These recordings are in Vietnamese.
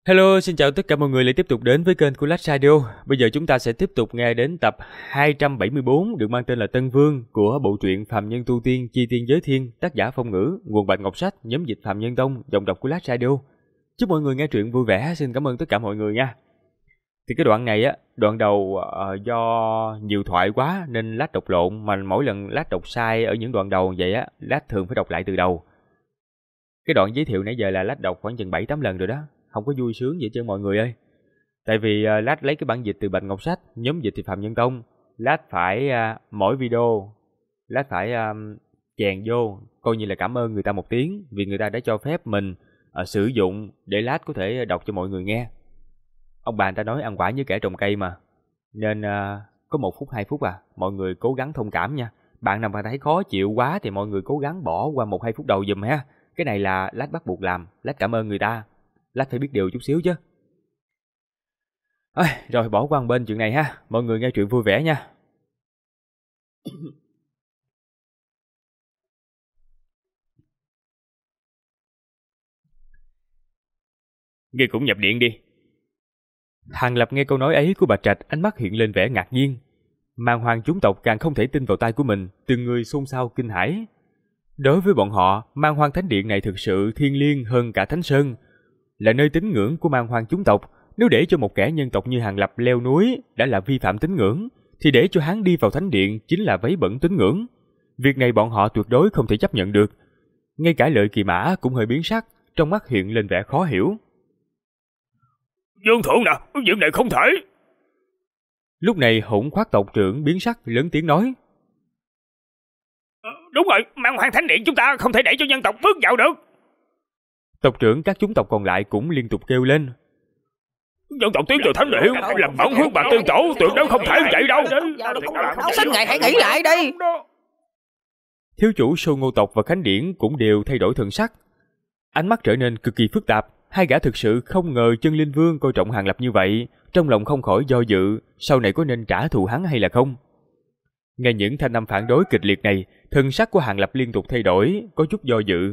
Hello, xin chào tất cả mọi người lại tiếp tục đến với kênh của Lách Radio. Bây giờ chúng ta sẽ tiếp tục nghe đến tập 274 được mang tên là Tân Vương của bộ truyện Phàm Nhân Tu Tiên Chi Tiên Giới Thiên, tác giả Phong Ngữ, nguồn Bạch Ngọc Sách, nhóm dịch Phàm Nhân Tông, giọng đọc của Lách Radio. Chúc mọi người nghe truyện vui vẻ, xin cảm ơn tất cả mọi người nha. Thì cái đoạn này á, đoạn đầu do nhiều thoại quá nên Lách đọc lộn, mà mỗi lần Lách đọc sai ở những đoạn đầu vậy á, Lách thường phải đọc lại từ đầu. Cái đoạn giới thiệu nãy giờ là Lách đọc khoảng chừng 7-8 lần rồi đó. Không có vui sướng vậy chứ mọi người ơi. Tại vì Lách lấy cái bản dịch từ Bạch Ngọc Sách, nhóm dịch thì Phạm Nhân Tông. Lách phải mỗi video Lách phải chèn vô coi như là cảm ơn người ta một tiếng, vì người ta đã cho phép mình sử dụng để Lách có thể đọc cho mọi người nghe. Ông bà người ta nói ăn quả như kẻ trồng cây mà, nên có 1 phút 2 phút mọi người cố gắng thông cảm nha. Bạn nào mà thấy khó chịu quá thì mọi người cố gắng bỏ qua 1-2 phút đầu giùm ha. Cái này là Lách bắt buộc làm, Lách cảm ơn người ta, Lách phải biết điều chút xíu chứ. Rồi bỏ qua một bên chuyện này ha. Mọi người nghe chuyện vui vẻ nha. Ngươi cũng nhập điện đi. Hàng Lập nghe câu nói ấy của Bạch Trạch, ánh mắt hiện lên vẻ ngạc nhiên. Mang Hoàng chúng tộc càng không thể tin vào tai của mình, từng người xôn xao kinh hãi. Đối với bọn họ, Mang Hoang Thánh Điện này thực sự thiêng liêng hơn cả Thánh Sơn, là nơi tín ngưỡng của Mang Hoang chúng tộc. Nếu để cho một kẻ nhân tộc như Hàng Lập leo núi đã là vi phạm tín ngưỡng, thì để cho hắn đi vào thánh điện chính là vấy bẩn tín ngưỡng. Việc này bọn họ tuyệt đối không thể chấp nhận được. Ngay cả Lợi Kỳ Mã cũng hơi biến sắc, trong mắt hiện lên vẻ khó hiểu. Dương thượng nè, việc này không thể. Lúc này Hỗn Khoát tộc trưởng biến sắc lớn tiếng nói. Đúng rồi, Mang Hoang Thánh Điện chúng ta không thể để cho nhân tộc bước vào được. Tộc trưởng các chúng tộc còn lại cũng liên tục kêu lên. Dân tộc tiến vào thánh điện làm bẩn huyết bạch tiên tổ, tuyệt đối không thể vậy đâu. Xin ngài hãy nghĩ lại đi. Thiếu chủ Sô Ngô tộc và Khánh Điển cũng đều thay đổi thần sắc. Ánh mắt trở nên cực kỳ phức tạp. Hai gã thực sự không ngờ Chân Linh Vương coi trọng Hàng Lập như vậy, trong lòng không khỏi do dự, sau này có nên trả thù hắn hay là không. Nghe những thanh âm phản đối kịch liệt này, thần sắc của Hàng Lập liên tục thay đổi, có chút do dự.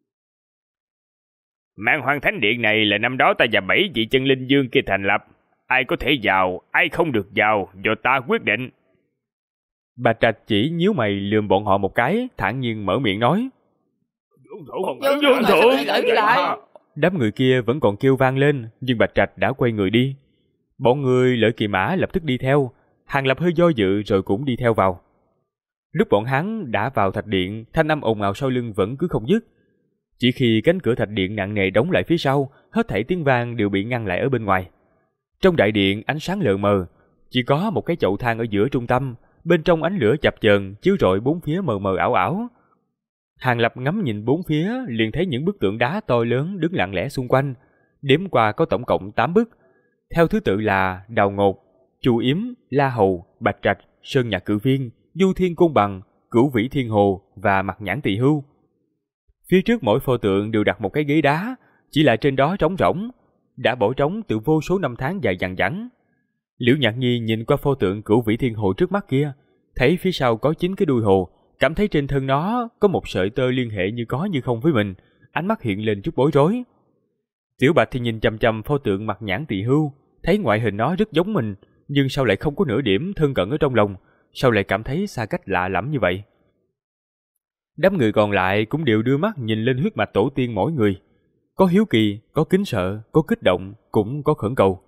Mang Hoang Thánh Điện này là năm đó ta và 7 vị Chân Linh Vương kia thành lập. Ai có thể vào, ai không được vào, do ta quyết định. Bạch Trạch chỉ nhíu mày lườm bọn họ một cái, thản nhiên mở miệng nói. Dương thượng. Đám người kia vẫn còn kêu vang lên, nhưng Bạch Trạch đã quay người đi. Bọn người Lợi Kỳ Mã lập tức đi theo. Hàng Lập hơi do dự rồi cũng đi theo vào. Lúc bọn hắn đã vào thạch điện, thanh âm ồn ào sau lưng vẫn cứ không dứt. Chỉ khi cánh cửa thạch điện nặng nề đóng lại phía sau, hết thảy tiếng vang đều bị ngăn lại ở bên ngoài. Trong đại điện ánh sáng lờ mờ, chỉ có một cái chậu than ở giữa trung tâm, bên trong ánh lửa chập chờn chiếu rọi bốn phía mờ mờ ảo ảo. Hàng Lập ngắm nhìn bốn phía, liền thấy những bức tượng đá to lớn đứng lặng lẽ xung quanh, đếm qua có tổng cộng 8 bức, theo thứ tự là Đào Ngột, Chu Yếm, La Hầu, Bạch Trạch, Sơn Nhạc Cự Viên, Du Thiên Côn Bằng, Cửu Vĩ Thiên Hồ và Mặt Nhãn Tỳ Hưu. Phía trước mỗi pho tượng đều đặt một cái ghế đá, chỉ là trên đó trống rỗng, đã bỏ trống từ vô số năm tháng dài dằng dẵng. Liễu Nhạc Nhi nhìn qua pho tượng Cửu Vĩ Thiên Hồ trước mắt kia, thấy phía sau có 9 cái đuôi hồ, cảm thấy trên thân nó có một sợi tơ liên hệ như có như không với mình, ánh mắt hiện lên chút bối rối. Tiểu Bạch thì nhìn chằm chằm pho tượng Mặt Nhãn Tỳ Hưu, thấy ngoại hình nó rất giống mình, nhưng sao lại không có nửa điểm thân cận ở trong lòng, sao lại cảm thấy xa cách lạ lẫm như vậy. Đám người còn lại cũng đều đưa mắt nhìn lên huyết mạch tổ tiên mỗi người, có hiếu kỳ, có kính sợ, có kích động, cũng có khẩn cầu.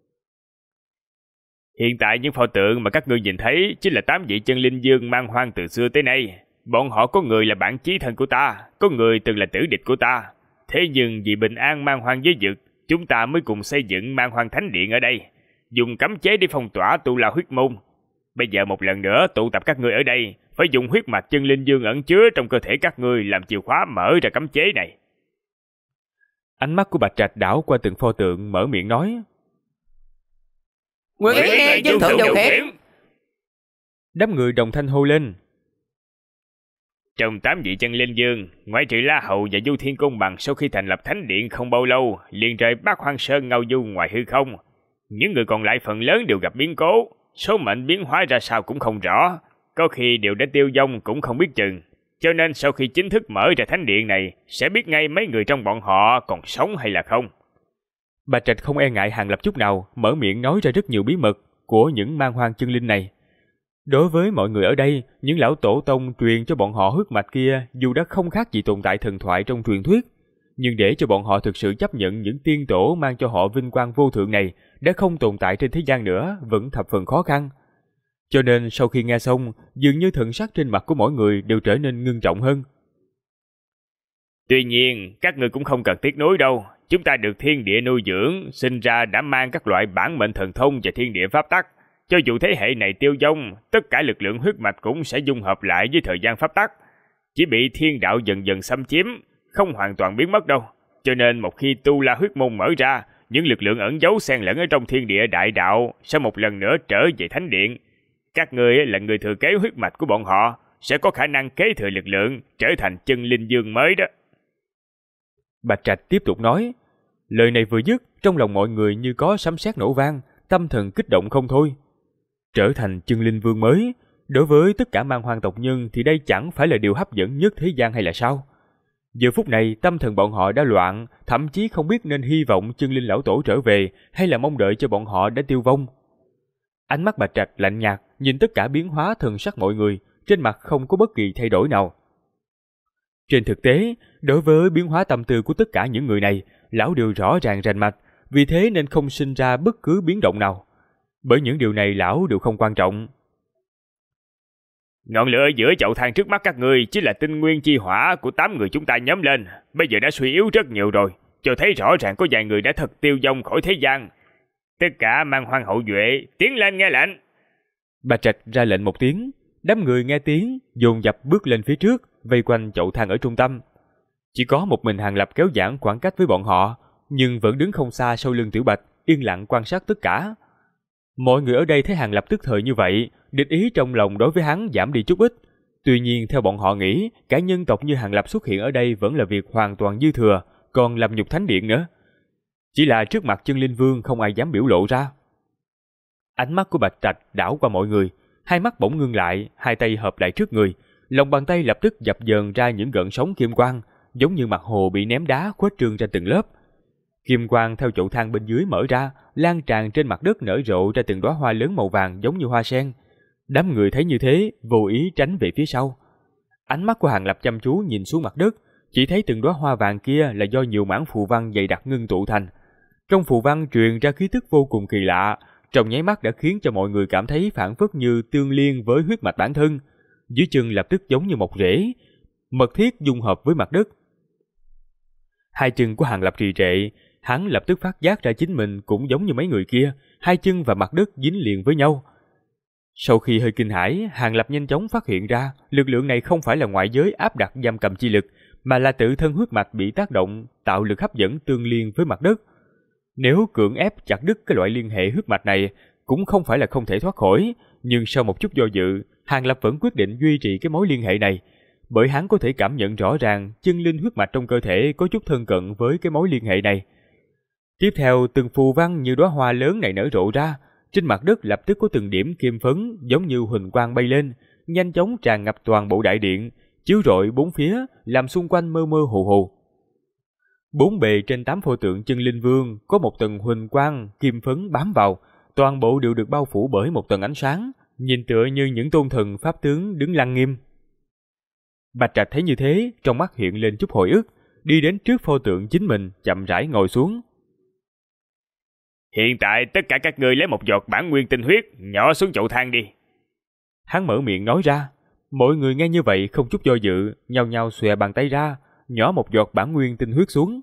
Hiện tại những pho tượng mà các ngươi nhìn thấy chính là 8 vị Chân Linh Vương Mang Hoang từ xưa tới nay. Bọn họ có người là bạn chí thân của ta, có người từng là tử địch của ta. Thế nhưng vì bình an Mang Hoang giới vực, chúng ta mới cùng xây dựng Mang Hoang Thánh Điện ở đây, dùng cấm chế để phong tỏa tu la huyết môn. Bây giờ một lần nữa tụ tập các ngươi ở đây, phải dùng huyết mạch Chân Linh Vương ẩn chứa trong cơ thể các ngươi làm chìa khóa mở ra cấm chế này. Ánh mắt của Bạch Trạch đảo qua từng pho tượng, mở miệng nói. Nguyện ý nghe Dương thượng điều khiển. Đám người đồng thanh hô lên. Trong 8 vị Chân Linh Vương, ngoại trừ La Hầu và Du Thiên Côn Bằng sau khi thành lập Thánh Điện không bao lâu, liền rời Bắc Hoang Sơn ngao du ngoài hư không. Những người còn lại phần lớn đều gặp biến cố, số mệnh biến hóa ra sao cũng không rõ, có khi đều đã tiêu vong cũng không biết chừng. Cho nên sau khi chính thức mở ra Thánh Điện này, sẽ biết ngay mấy người trong bọn họ còn sống hay là không. Bạch Trạch không e ngại Hàng Lập chút nào, mở miệng nói ra rất nhiều bí mật của những man hoang chân linh này. Đối với mọi người ở đây, những lão tổ tông truyền cho bọn họ huyết mạch kia dù đã không khác gì tồn tại thần thoại trong truyền thuyết, nhưng để cho bọn họ thực sự chấp nhận những tiên tổ mang cho họ vinh quang vô thượng này đã không tồn tại trên thế gian nữa vẫn thập phần khó khăn. Cho nên sau khi nghe xong, dường như thần sắc trên mặt của mỗi người đều trở nên ngưng trọng hơn. Tuy nhiên, các ngươi cũng không cần tiếc nuối đâu. Chúng ta được thiên địa nuôi dưỡng, sinh ra đã mang các loại bản mệnh thần thông và thiên địa pháp tắc. Cho dù thế hệ này tiêu vong, tất cả lực lượng huyết mạch cũng sẽ dung hợp lại với thời gian pháp tắc. Chỉ bị thiên đạo dần dần xâm chiếm, không hoàn toàn biến mất đâu. Cho nên một khi Tu La huyết môn mở ra, những lực lượng ẩn giấu xen lẫn ở trong thiên địa đại đạo sẽ một lần nữa trở về thánh điện. Các ngươi là người thừa kế huyết mạch của bọn họ, sẽ có khả năng kế thừa lực lượng, trở thành chân linh dương mới đó. Bạch Trạch tiếp tục nói. Lời này vừa dứt, trong lòng mọi người như có sấm sét nổ vang, tâm thần kích động không thôi. Trở thành chân linh vương mới, đối với tất cả man hoang tộc nhân thì đây chẳng phải là điều hấp dẫn nhất thế gian hay là sao? Giờ phút này tâm thần bọn họ đã loạn, thậm chí không biết nên hy vọng chân linh lão tổ trở về hay là mong đợi cho bọn họ đã tiêu vong. Ánh mắt Bạch Trạch lạnh nhạt nhìn tất cả biến hóa thần sắc mọi người, trên mặt không có bất kỳ thay đổi nào. Trên thực tế, đối với biến hóa tâm tư của tất cả những người này, lão đều rõ ràng rành mạch, vì thế nên không sinh ra bất cứ biến động nào. Bởi những điều này lão đều không quan trọng. Ngọn lửa giữa chậu than trước mắt các ngươi chính là tinh nguyên chi hỏa của 8 người chúng ta nhóm lên, bây giờ đã suy yếu rất nhiều rồi, cho thấy rõ ràng có vài người đã thật tiêu vong khỏi thế gian. Tất cả man hoang hậu duệ, tiến lên nghe lệnh. Bạch Trạch ra lệnh một tiếng, đám người nghe tiếng, dồn dập bước lên phía trước, vây quanh chậu than ở trung tâm. Chỉ có một mình Hàng Lập kéo giãn khoảng cách với bọn họ, nhưng vẫn đứng không xa sau lưng Tiểu Bạch, yên lặng quan sát tất cả. Mọi người ở đây thấy Hàng Lập tức thời như vậy, địch ý trong lòng đối với hắn giảm đi chút ít. Tuy nhiên theo bọn họ nghĩ, cả nhân tộc như Hàng Lập xuất hiện ở đây vẫn là việc hoàn toàn dư thừa, còn làm nhục thánh điện nữa. Chỉ là trước mặt chân linh vương không ai dám biểu lộ ra. Ánh mắt của Bạch Trạch đảo qua mọi người, hai mắt bỗng ngưng lại, hai tay hợp lại trước người, lòng bàn tay lập tức dập dờn ra những gợn sóng kim quang, giống như mặt hồ bị ném đá khuếch trương ra từng lớp. Kim quang theo chậu than bên dưới mở ra, lan tràn trên mặt đất nở rộ ra từng đóa hoa lớn màu vàng giống như hoa sen. Đám người thấy như thế, vô ý tránh về phía sau. Ánh mắt của Hàng Lập chăm chú nhìn xuống mặt đất, chỉ thấy từng đóa hoa vàng kia là do nhiều mảng phù văn dày đặc ngưng tụ thành. Trong phù văn truyền ra khí tức vô cùng kỳ lạ, trong nháy mắt đã khiến cho mọi người cảm thấy phảng phất như tương liên với huyết mạch bản thân. Dưới chân lập tức giống như một rễ, mật thiết dung hợp với mặt đất. Hai chân của Hàng Lập trì trệ, hắn lập tức phát giác ra chính mình cũng giống như mấy người kia, hai chân và mặt đất dính liền với nhau. Sau khi hơi kinh hãi, Hàng Lập nhanh chóng phát hiện ra lực lượng này không phải là ngoại giới áp đặt giam cầm chi lực, mà là tự thân huyết mạch bị tác động, tạo lực hấp dẫn tương liên với mặt đất. Nếu cưỡng ép chặt đứt cái loại liên hệ huyết mạch này, cũng không phải là không thể thoát khỏi, nhưng sau một chút do dự, Hàng Lập vẫn quyết định duy trì cái mối liên hệ này, bởi hắn có thể cảm nhận rõ ràng chân linh huyết mạch trong cơ thể có chút thân cận với cái mối liên hệ này. Tiếp theo, từng phù văn như đóa hoa lớn này nở rộ ra, trên mặt đất lập tức có từng điểm kim phấn giống như huỳnh quang bay lên, nhanh chóng tràn ngập toàn bộ đại điện, chiếu rọi bốn phía, làm xung quanh mơ mơ hồ hồ. Bốn bề trên 8 pho tượng chân linh vương có một tầng huỳnh quang kim phấn bám vào, toàn bộ đều được bao phủ bởi một tầng ánh sáng, nhìn tựa như những tôn thần pháp tướng đứng lăng nghiêm. Bạch Trạch thấy như thế, trong mắt hiện lên chút hồi ức, đi đến trước pho tượng chính mình, chậm rãi ngồi xuống. Hiện tại tất cả các ngươi lấy một giọt bản nguyên tinh huyết nhỏ xuống chậu than đi. Hắn mở miệng nói ra. Mọi người nghe như vậy không chút do dự, nhao nhao xòe bàn tay ra, nhỏ một giọt bản nguyên tinh huyết xuống.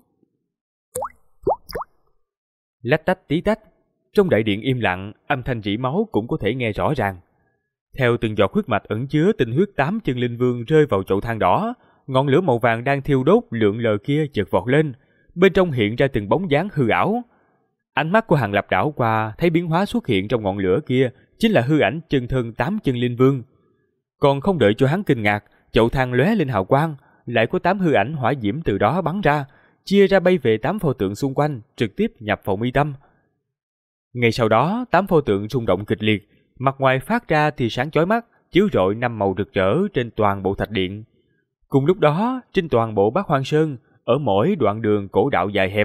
Lách tách tí tách, trong đại điện im lặng, âm thanh rỉ máu cũng có thể nghe rõ ràng. Theo từng giọt huyết mạch ẩn chứa tinh huyết 8 chân linh vương rơi vào chậu than đỏ, ngọn lửa màu vàng đang thiêu đốt lượn lờ kia chợt vọt lên, bên trong hiện ra từng bóng dáng hư ảo. Ánh mắt của Hàng Lập đảo qua, thấy biến hóa xuất hiện trong ngọn lửa kia chính là hư ảnh chân thân 8 chân linh vương. Còn không đợi cho hắn kinh ngạc, chậu than lóe lên hào quang, lại có 8 hư ảnh hỏa diễm từ đó bắn ra, chia ra bay về 8 pho tượng xung quanh, trực tiếp nhập vào mi tâm. Ngay sau đó, 8 pho tượng rung động kịch liệt, mặt ngoài phát ra thì sáng chói mắt, chiếu rọi 5 màu rực rỡ trên toàn bộ thạch điện. Cùng lúc đó, trên toàn bộ Bát Hoang Sơn, ở mỗi đoạn đường cổ đạo dài hẹp,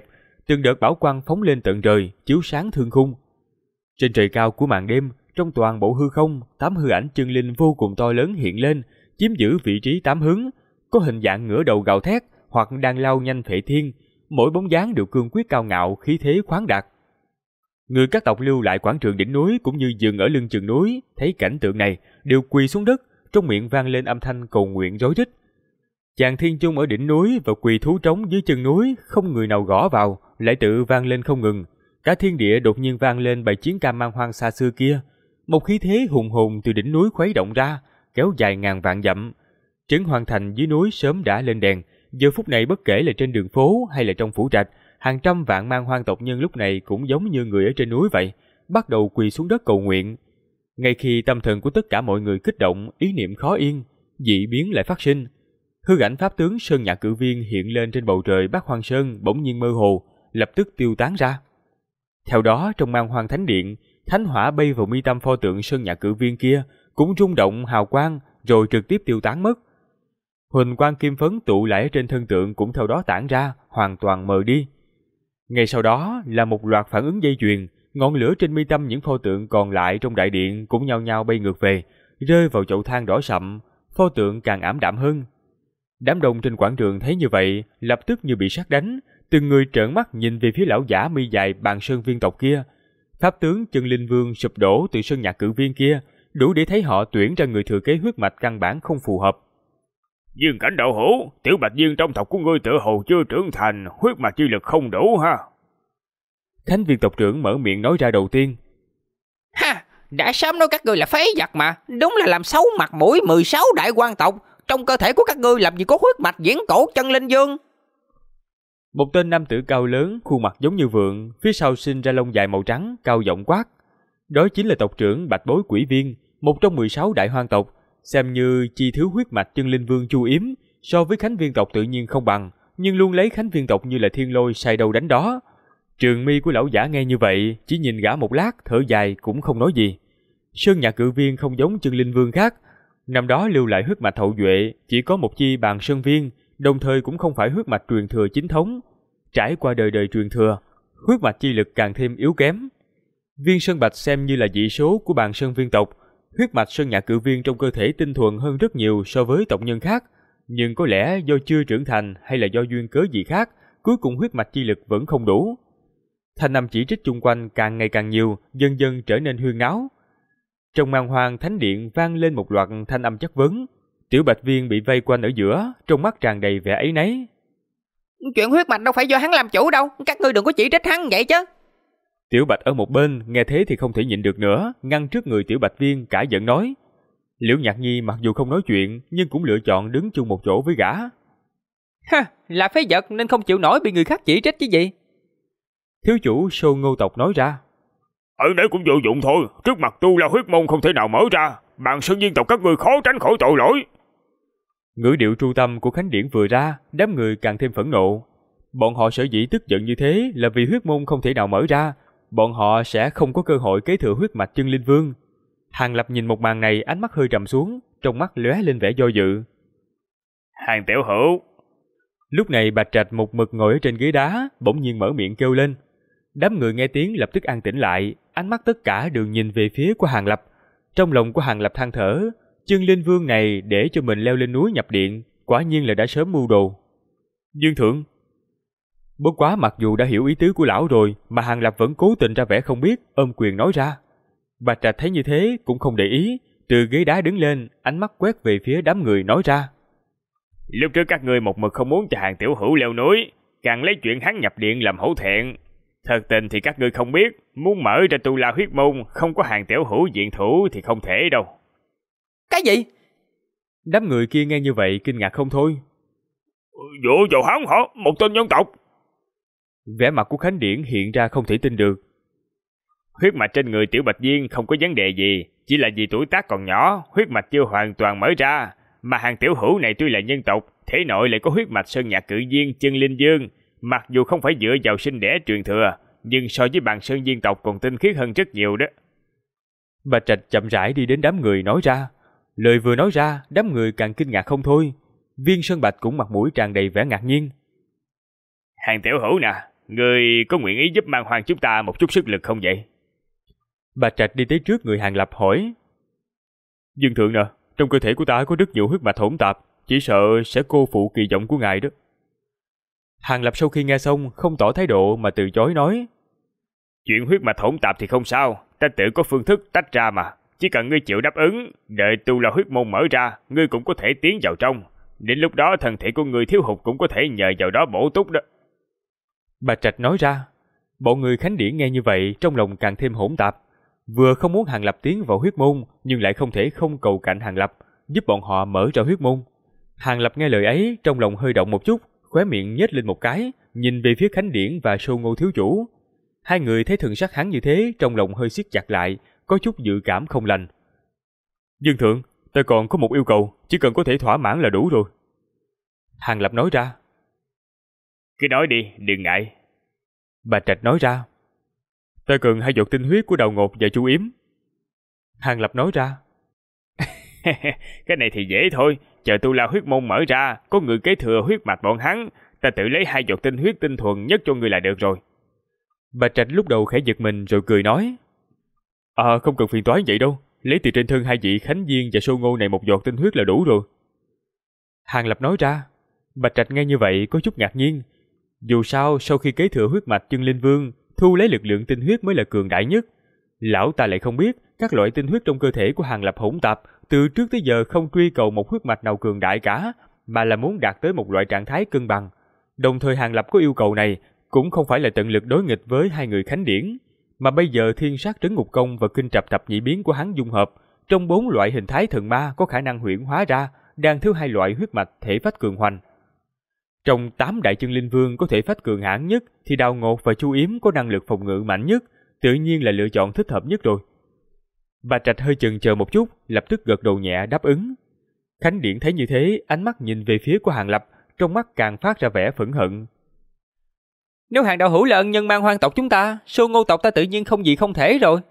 từng đợt bảo quang phóng lên tận trời, chiếu sáng thương khung. Trên trời cao của màn đêm, trong toàn bộ hư không, 8 hư ảnh chân linh vô cùng to lớn hiện lên, chiếm giữ vị trí 8 hướng, có hình dạng ngửa đầu gào thét hoặc đang lao nhanh phệ thiên, mỗi bóng dáng đều cương quyết cao ngạo, khí thế khoáng đạt. Người các tộc lưu lại quảng trường đỉnh núi cũng như dừng ở lưng chừng núi, thấy cảnh tượng này đều quỳ xuống đất, trong miệng vang lên âm thanh cầu nguyện rối rít. Chàng thiên chung ở đỉnh núi và quỳ thú trống dưới chân núi, không người nào gõ vào, lại tự vang lên không ngừng. Cả thiên địa đột nhiên vang lên bài chiến ca man hoang xa xưa kia, một khí thế hùng hồn từ đỉnh núi khuấy động ra, kéo dài ngàn vạn dặm. Trấn Hoàng Thành dưới núi sớm đã lên đèn, giờ phút này bất kể là trên đường phố hay là trong phủ trạch, hàng trăm vạn man hoang tộc nhân lúc này cũng giống như người ở trên núi vậy, bắt đầu quỳ xuống đất cầu nguyện. Ngay khi tâm thần của tất cả mọi người kích động, ý niệm khó yên, dị biến lại phát sinh. Hư ảnh pháp tướng Sơn Nhạc Cự Viên hiện lên trên bầu trời Bắc Hoang Sơn bỗng nhiên mơ hồ, lập tức tiêu tán ra. Theo đó, trong Man Hoang Thánh Điện, thánh hỏa bay vào mi tâm pho tượng Sơn Nhạc Cự Viên kia, cũng rung động hào quang rồi trực tiếp tiêu tán mất. Huỳnh quang kim phấn tụ lại ở trên thân tượng cũng theo đó tản ra, hoàn toàn mờ đi. Ngay sau đó là một loạt phản ứng dây chuyền, ngọn lửa trên mi tâm những pho tượng còn lại trong đại điện cũng nhao nhao bay ngược về, rơi vào chậu than đỏ sậm, pho tượng càng ảm đạm hơn. Đám đông trên quảng trường thấy như vậy, lập tức như bị sát đánh, từng người trợn mắt nhìn về phía lão giả mi dài Bàn Sơn Viên tộc kia. Pháp tướng Chân Linh Vương sụp đổ từ Sơn Nhạc Cự Viên kia, đủ để thấy họ tuyển ra người thừa kế huyết mạch căn bản không phù hợp. Dương Cảnh đạo hữu, tiểu bạch viên trong tộc của ngươi tựa hồ chưa trưởng thành, huyết mạch chi lực không đủ ha. Thánh Viên tộc trưởng mở miệng nói ra đầu tiên. Ha, đã sớm nói các ngươi là phế vật mà, đúng là làm xấu mặt mũi 16 đại quan tộc. Trong cơ thể của các ngươi làm gì có huyết mạch viễn cổ Chân Linh Vương? Một tên nam tử cao lớn, khuôn mặt giống như vượn, phía sau sinh ra lông dài màu trắng, cao giọng quát. Đó chính là tộc trưởng Bạch Bối Quỷ Viên, một trong 16 đại hoang tộc, xem như chi thứ huyết mạch Chân Linh Vương Chu Yếm, so với Khánh Viên tộc tự nhiên không bằng, nhưng luôn lấy Khánh Viên tộc như là thiên lôi sai đâu đánh đó. Trường mi của lão giả nghe như vậy, chỉ nhìn gã một lát, thở dài cũng không nói gì. Sơn Nhạc Cự Viên không giống Chân Linh Vương khác, năm đó lưu lại huyết mạch hậu duệ chỉ có một chi Bàn Sơn Viên, đồng thời cũng không phải huyết mạch truyền thừa chính thống. Trải qua đời đời truyền thừa, huyết mạch chi lực càng thêm yếu kém. Viên Sơn Bạch xem như là dị số của Bàn Sơn Viên tộc, huyết mạch Sơn Nhạc Cự Viên trong cơ thể tinh thuần hơn rất nhiều so với tộc nhân khác, nhưng có lẽ do chưa trưởng thành hay là do duyên cớ gì khác, cuối cùng huyết mạch chi lực vẫn không đủ. Thanh âm chỉ trích chung quanh càng ngày càng nhiều, dần dần trở nên huyên náo. Trong Man Hoang Thánh Điện vang lên một loạt thanh âm chất vấn. Tiểu Bạch Viên bị vây quanh ở giữa, trong mắt tràn đầy vẻ áy náy. Chuyện huyết mạch đâu phải do hắn làm chủ đâu, các ngươi đừng có chỉ trích hắn vậy chứ. Tiểu Bạch ở một bên nghe thế thì không thể nhịn được nữa, ngăn trước người Tiểu Bạch Viên cả giận nói. Liễu Nhạc Nhi mặc dù không nói chuyện nhưng cũng lựa chọn đứng chung một chỗ với gã. Ha, là phế vật nên không chịu nổi bị người khác chỉ trích chứ gì. Thiếu chủ Sô Ngô tộc nói ra. Ở đấy cũng vô dụng thôi, trước mặt tu La huyết môn không thể nào mở ra, Bàn Sơn Viên tộc các ngươi khó tránh khỏi tội lỗi. Ngữ điệu tru tâm của Khánh Điển vừa ra, đám người càng thêm phẫn nộ. Bọn họ sở dĩ tức giận như thế là vì huyết môn không thể nào mở ra, bọn họ sẽ không có cơ hội kế thừa huyết mạch Chân Linh Vương. Hàng Lập nhìn một màn này, ánh mắt hơi trầm xuống, trong mắt lóe lên vẻ do dự. Hàng tiểu hữu. Lúc này Bạch Trạch một mực ngồi ở trên ghế đá, bỗng nhiên mở miệng kêu lên. Đám người nghe tiếng lập tức an tĩnh lại, ánh mắt tất cả đều nhìn về phía của Hàng Lập. Trong lòng của Hàng Lập than thở, Chân Linh Vương này để cho mình leo lên núi nhập điện, quả nhiên là đã sớm mưu đồ. Dương thượng. Bất quá mặc dù đã hiểu ý tứ của lão rồi, mà Hàng Lập vẫn cố tình ra vẻ không biết, ôm quyền nói ra. Bạch Trạch thấy như thế cũng không để ý, từ ghế đá đứng lên, ánh mắt quét về phía đám người nói ra. Lúc trước các ngươi một mực không muốn cho Hàng tiểu hữu leo núi, càng lấy chuyện hắn nhập điện làm hổ thẹn. Thật tình thì các ngươi không biết, muốn mở ra tu La huyết môn, không có Hàng tiểu hữu diện thủ thì không thể đâu. Cái gì? Đám người kia nghe như vậy kinh ngạc không thôi. Dụ vào hắn hả? Một tên nhân tộc? Vẻ mặt của Khánh Điển hiện ra không thể tin được. Huyết mạch trên người Tiểu Bạch Viên không có vấn đề gì, chỉ là vì tuổi tác còn nhỏ, huyết mạch chưa hoàn toàn mở ra. Mà Hàng tiểu hữu này tuy là nhân tộc, thể nội lại có huyết mạch Sơn Nhạc Cự Viên, Chân Linh Vương, mặc dù không phải dựa vào sinh đẻ truyền thừa, nhưng so với Bàn Sơn Viên tộc còn tinh khiết hơn rất nhiều đó. Bạch Trạch chậm rãi đi đến đám người nói ra. Lời vừa nói ra, đám người càng kinh ngạc không thôi. Viên Sơn Bạch cũng mặt mũi tràn đầy vẻ ngạc nhiên. Hàng tiểu hữu nè, người có nguyện ý giúp Man Hoang chúng ta một chút sức lực không vậy? Bạch Trạch đi tới trước người Hàng Lập hỏi. Dương thượng nè, trong cơ thể của ta có rất nhiều huyết mạch hỗn tạp, chỉ sợ sẽ cô phụ kỳ vọng của ngài đó. Hàng Lập sau khi nghe xong không tỏ thái độ mà từ chối nói. Chuyện huyết mạch hỗn tạp thì không sao, ta tự có phương thức tách ra mà. Chỉ cần ngươi chịu đáp ứng, đợi tu la huyết môn mở ra, ngươi cũng có thể tiến vào trong. Đến lúc đó thân thể của ngươi thiếu hụt cũng có thể nhờ vào đó bổ túc đó. Bạch Trạch nói ra. Bọn người Khánh Điển nghe như vậy trong lòng càng thêm hỗn tạp. Vừa không muốn Hàng Lập tiến vào huyết môn, nhưng lại không thể không cầu cạnh Hàng Lập, giúp bọn họ mở ra huyết môn. Hàng Lập nghe lời ấy, trong lòng hơi động một chút, khóe miệng nhếch lên một cái, nhìn về phía Khánh Điển và Sô Ngô thiếu chủ. Hai người thấy thần sắc hắn như thế, trong lòng hơi siết chặt lại, có chút dự cảm không lành. Dương thượng, ta còn có một yêu cầu, chỉ cần có thể thỏa mãn là đủ rồi. Hàng Lập nói ra. Cứ nói đi, đừng ngại. Bạch Trạch nói ra. Ta cần 2 giọt tinh huyết của Đào Ngột và Chu Yếm. Hàng Lập nói ra. Cái này thì dễ thôi, chờ tu la huyết môn mở ra, có người kế thừa huyết mạch bọn hắn, ta tự lấy 2 giọt tinh huyết tinh thuần nhất cho người là được rồi. Bạch Trạch lúc đầu khẽ giật mình rồi cười nói. Không cần phiền toái vậy đâu, lấy từ trên thân 2 vị Khánh Viên và Sô Ngô này 1 giọt tinh huyết là đủ rồi. Hàng Lập nói ra. Bạch Trạch nghe như vậy có chút ngạc nhiên. Dù sao sau khi kế thừa huyết mạch Chân Linh Vương, thu lấy lực lượng tinh huyết mới là cường đại nhất. Lão ta lại không biết các loại tinh huyết trong cơ thể của Hàng Lập hỗn tạp, từ trước tới giờ không truy cầu một huyết mạch nào cường đại cả, mà là muốn đạt tới một loại trạng thái cân bằng. Đồng thời Hàng Lập có yêu cầu này cũng không phải là tận lực đối nghịch với 2 người Khánh Điển, mà bây giờ Thiên Sát Trấn Ngục Công và Kinh Trập Thập Nhị Biến của hắn dung hợp, trong 4 loại hình thái thần ma có khả năng huyễn hóa ra, đang thiếu 2 loại huyết mạch thể phách cường hoành. Trong 8 đại chân linh vương có thể phách cường hãn nhất thì Đào Ngột và Chu Yếm có năng lực phòng ngự mạnh nhất, tự nhiên là lựa chọn thích hợp nhất rồi. Bạch Trạch hơi chần chờ một chút, lập tức gật đầu nhẹ đáp ứng. Khánh Điển thấy như thế, ánh mắt nhìn về phía của Hàng Lập, trong mắt càng phát ra vẻ phẫn hận. Nếu Hàng đạo hữu là ân nhân Man Hoang tộc chúng ta, Sô Ngô tộc ta tự nhiên không gì không thể rồi.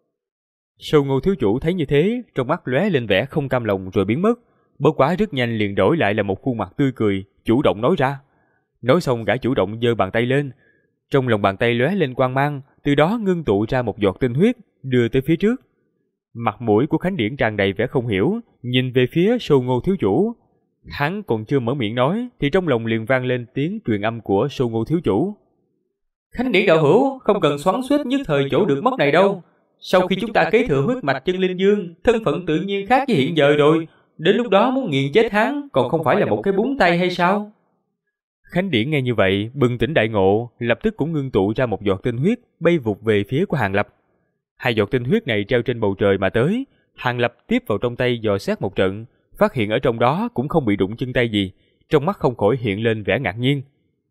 Sô Ngô thiếu chủ thấy như thế, trong mắt lóe lên vẻ không cam lòng rồi biến mất. Bất quá rất nhanh liền đổi lại là một khuôn mặt tươi cười, chủ động nói ra. Nói xong gã chủ động giơ bàn tay lên, trong lòng bàn tay lóe lên quang mang, từ đó ngưng tụ ra một giọt tinh huyết, đưa tới phía trước. Mặt mũi của Khánh Điển tràn đầy vẻ không hiểu, nhìn về phía Sô Ngô thiếu chủ. Hắn còn chưa mở miệng nói, thì trong lòng liền vang lên tiếng truyền âm của Sô Ngô thiếu chủ. Khánh Điển đạo hữu, không cần xoắn xuýt nhất thời chỗ được mất này đâu. Sau khi chúng ta kế thừa huyết mạch Chân Linh Dương, thân phận tự nhiên khác với hiện giờ rồi. Đến lúc đó muốn nghiền chết hắn, còn không phải là một cái búng tay hay sao? Khánh Điển nghe như vậy, bừng tỉnh đại ngộ, lập tức cũng ngưng tụ ra một giọt tinh huyết, bay vụt về phía của Hàng Lập. 2 giọt tinh huyết này treo trên bầu trời mà tới, Hàng Lập tiếp vào trong tay dò xét một trận, phát hiện ở trong đó cũng không bị đụng chân tay gì, trong mắt không khỏi hiện lên vẻ ngạc nhiên.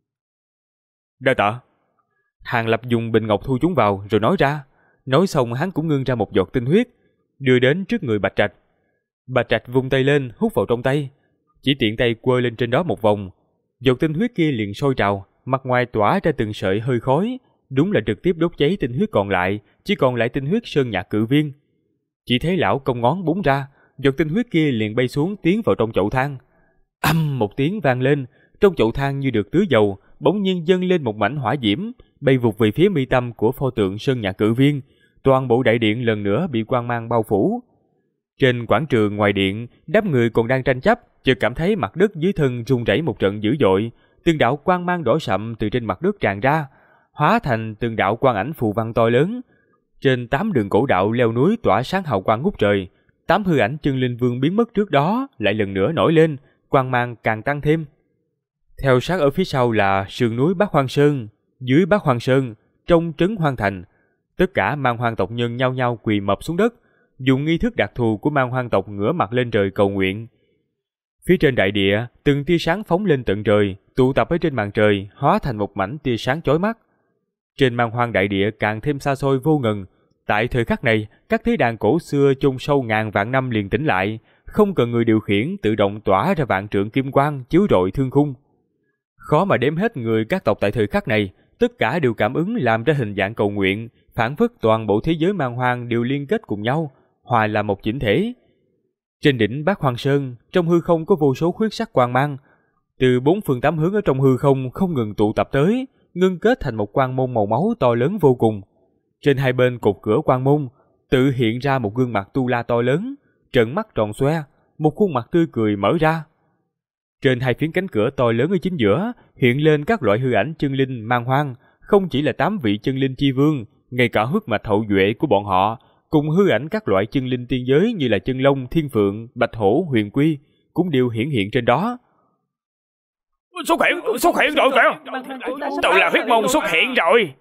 Đa tạ. Hàng Lập dùng bình ngọc thu chúng vào rồi nói ra, nói xong hắn cũng ngưng ra một giọt tinh huyết, đưa đến trước người Bạch Trạch. Bạch Trạch vung tay lên hút vào trong tay, chỉ tiện tay quơ lên trên đó một vòng, giọt tinh huyết kia liền sôi trào, mặt ngoài tỏa ra từng sợi hơi khói, đúng là trực tiếp đốt cháy tinh huyết còn lại, chỉ còn lại tinh huyết sơn nhạc cự viên. Chỉ thấy lão cong ngón búng ra, giọt tinh huyết kia liền bay xuống tiến vào trong chậu than. Âm một tiếng vang lên, trong chậu than như được tưới dầu, bỗng nhiên dâng lên một mảnh hỏa diễm, bay vụt về phía mi tâm của pho tượng sơn nhạc cự viên. Toàn bộ đại điện lần nữa bị quang mang bao phủ. Trên quảng trường ngoài điện, đám người còn đang tranh chấp, chợt cảm thấy mặt đất dưới thân rung rẩy một trận dữ dội, từng đạo quang mang đỏ sậm từ trên mặt đất tràn ra, hóa thành từng đạo quang ảnh phù văn to lớn. Trên 8 đường cổ đạo leo núi tỏa sáng hào quang ngút trời, 8 hư ảnh Chân Linh Vương biến mất trước đó lại lần nữa nổi lên, quang mang càng tăng thêm. Theo sát ở phía sau là sườn núi Bát Hoang Sơn, dưới Bát Hoang Sơn, trong trấn Hoang Thành, tất cả Man Hoang tộc nhân nhao nhao quỳ mọp xuống đất, dùng nghi thức đặc thù của Man Hoang tộc ngửa mặt lên trời cầu nguyện. Phía trên đại địa, từng tia sáng phóng lên tận trời, tụ tập ở trên màn trời, hóa thành một mảnh tia sáng chói mắt. Trên Man Hoang đại địa càng thêm xa xôi vô ngần. Tại thời khắc này, các thế đàn cổ xưa chôn sâu ngàn vạn năm liền tỉnh lại, không cần người điều khiển, tự động tỏa ra vạn trượng kim quang chiếu rọi thương khung. Khó mà đếm hết người các tộc tại thời khắc này, tất cả đều cảm ứng làm ra hình dạng cầu nguyện, phảng phất toàn bộ thế giới Man Hoang đều liên kết cùng nhau, hòa là một chỉnh thể. Trên đỉnh Bát Hoang Sơn, trong hư không có vô số khuyết sắc quang mang, từ 4 phương 8 hướng ở trong hư không không ngừng tụ tập tới, ngưng kết thành một quan môn màu máu to lớn vô cùng. Trên hai bên cột cửa quan môn tự hiện ra một gương mặt tu la to lớn, trợn mắt tròn xoe, một khuôn mặt tươi cười mở ra. Trên hai phiến cánh cửa to lớn ở chính giữa hiện lên các loại hư ảnh chân linh man hoang, không chỉ là 8 vị chân linh chi vương, ngay cả huyết mạch hậu duệ của bọn họ, cùng hư ảnh các loại chân linh tiên giới như là chân long, thiên phượng, bạch hổ, huyền quy cũng đều hiển hiện trên đó. Xuất hiện rồi kìa! Tu La huyết môn xuất hiện rồi!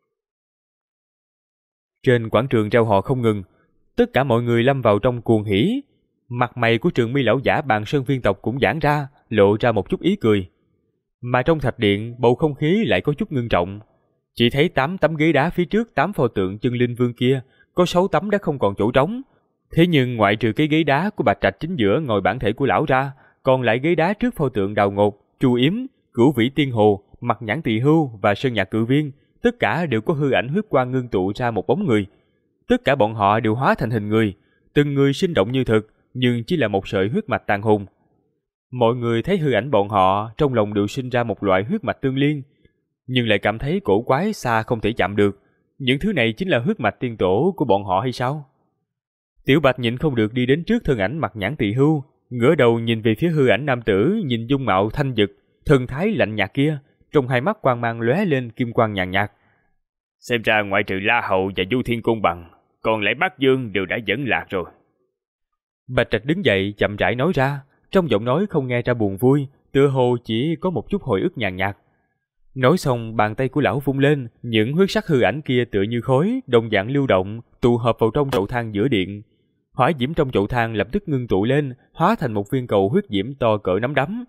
Trên quảng trường reo hò không ngừng, tất cả mọi người lâm vào trong cuồng hỉ. Mặt mày của Trường Mi lão giả Bàn Sơn viên tộc cũng giãn ra, lộ ra một chút ý cười. Mà trong thạch điện, bầu không khí lại có chút ngưng trọng. Chỉ thấy 8 tấm ghế đá phía trước 8 pho tượng chân linh vương kia, có 6 tấm đã không còn chỗ trống. Thế nhưng ngoại trừ cái ghế đá của Bạch Trạch chính giữa ngồi bản thể của lão ra, còn lại ghế đá trước pho tượng Đào Ngột, Chu Yếm, Cửu Vĩ Tiên Hồ, Mặt Nhãn Tỳ Hưu và Sơn Nhạc Cự Viên, tất cả đều có hư ảnh huyết quang ngưng tụ ra một bóng người. Tất cả bọn họ đều hóa thành hình người, từng người sinh động như thực, nhưng chỉ là một sợi huyết mạch tàn hồn. Mọi người thấy hư ảnh bọn họ, trong lòng đều sinh ra một loại huyết mạch tương liên, nhưng lại cảm thấy cổ quái xa không thể chạm được. Những thứ này chính là huyết mạch tiên tổ của bọn họ hay sao? Tiểu Bạch nhịn không được đi đến trước thân ảnh Mặt Nhãn Tỳ Hưu, ngửa đầu nhìn về phía hư ảnh nam tử, nhìn dung mạo thanh dực, thần thái lạnh nhạt kia, trong hai mắt quang mang lóe lên kim quang nhàn nhạt. Xem ra ngoại trừ La Hầu và Du Thiên Côn Bằng, còn lại Bắc Dương đều đã dẫn lạc rồi. Bạch Trạch đứng dậy chậm rãi nói ra, trong giọng nói không nghe ra buồn vui, tựa hồ chỉ có một chút hồi ức nhàn nhạt. Nói xong, bàn tay của lão vung lên, những huyết sắc hư ảnh kia tựa như khối, đồng dạng lưu động, tụ hợp vào trong chậu than giữa điện. Hỏa diễm trong chậu than lập tức ngưng tụ lên, hóa thành một viên cầu huyết diễm to cỡ nắm đấm.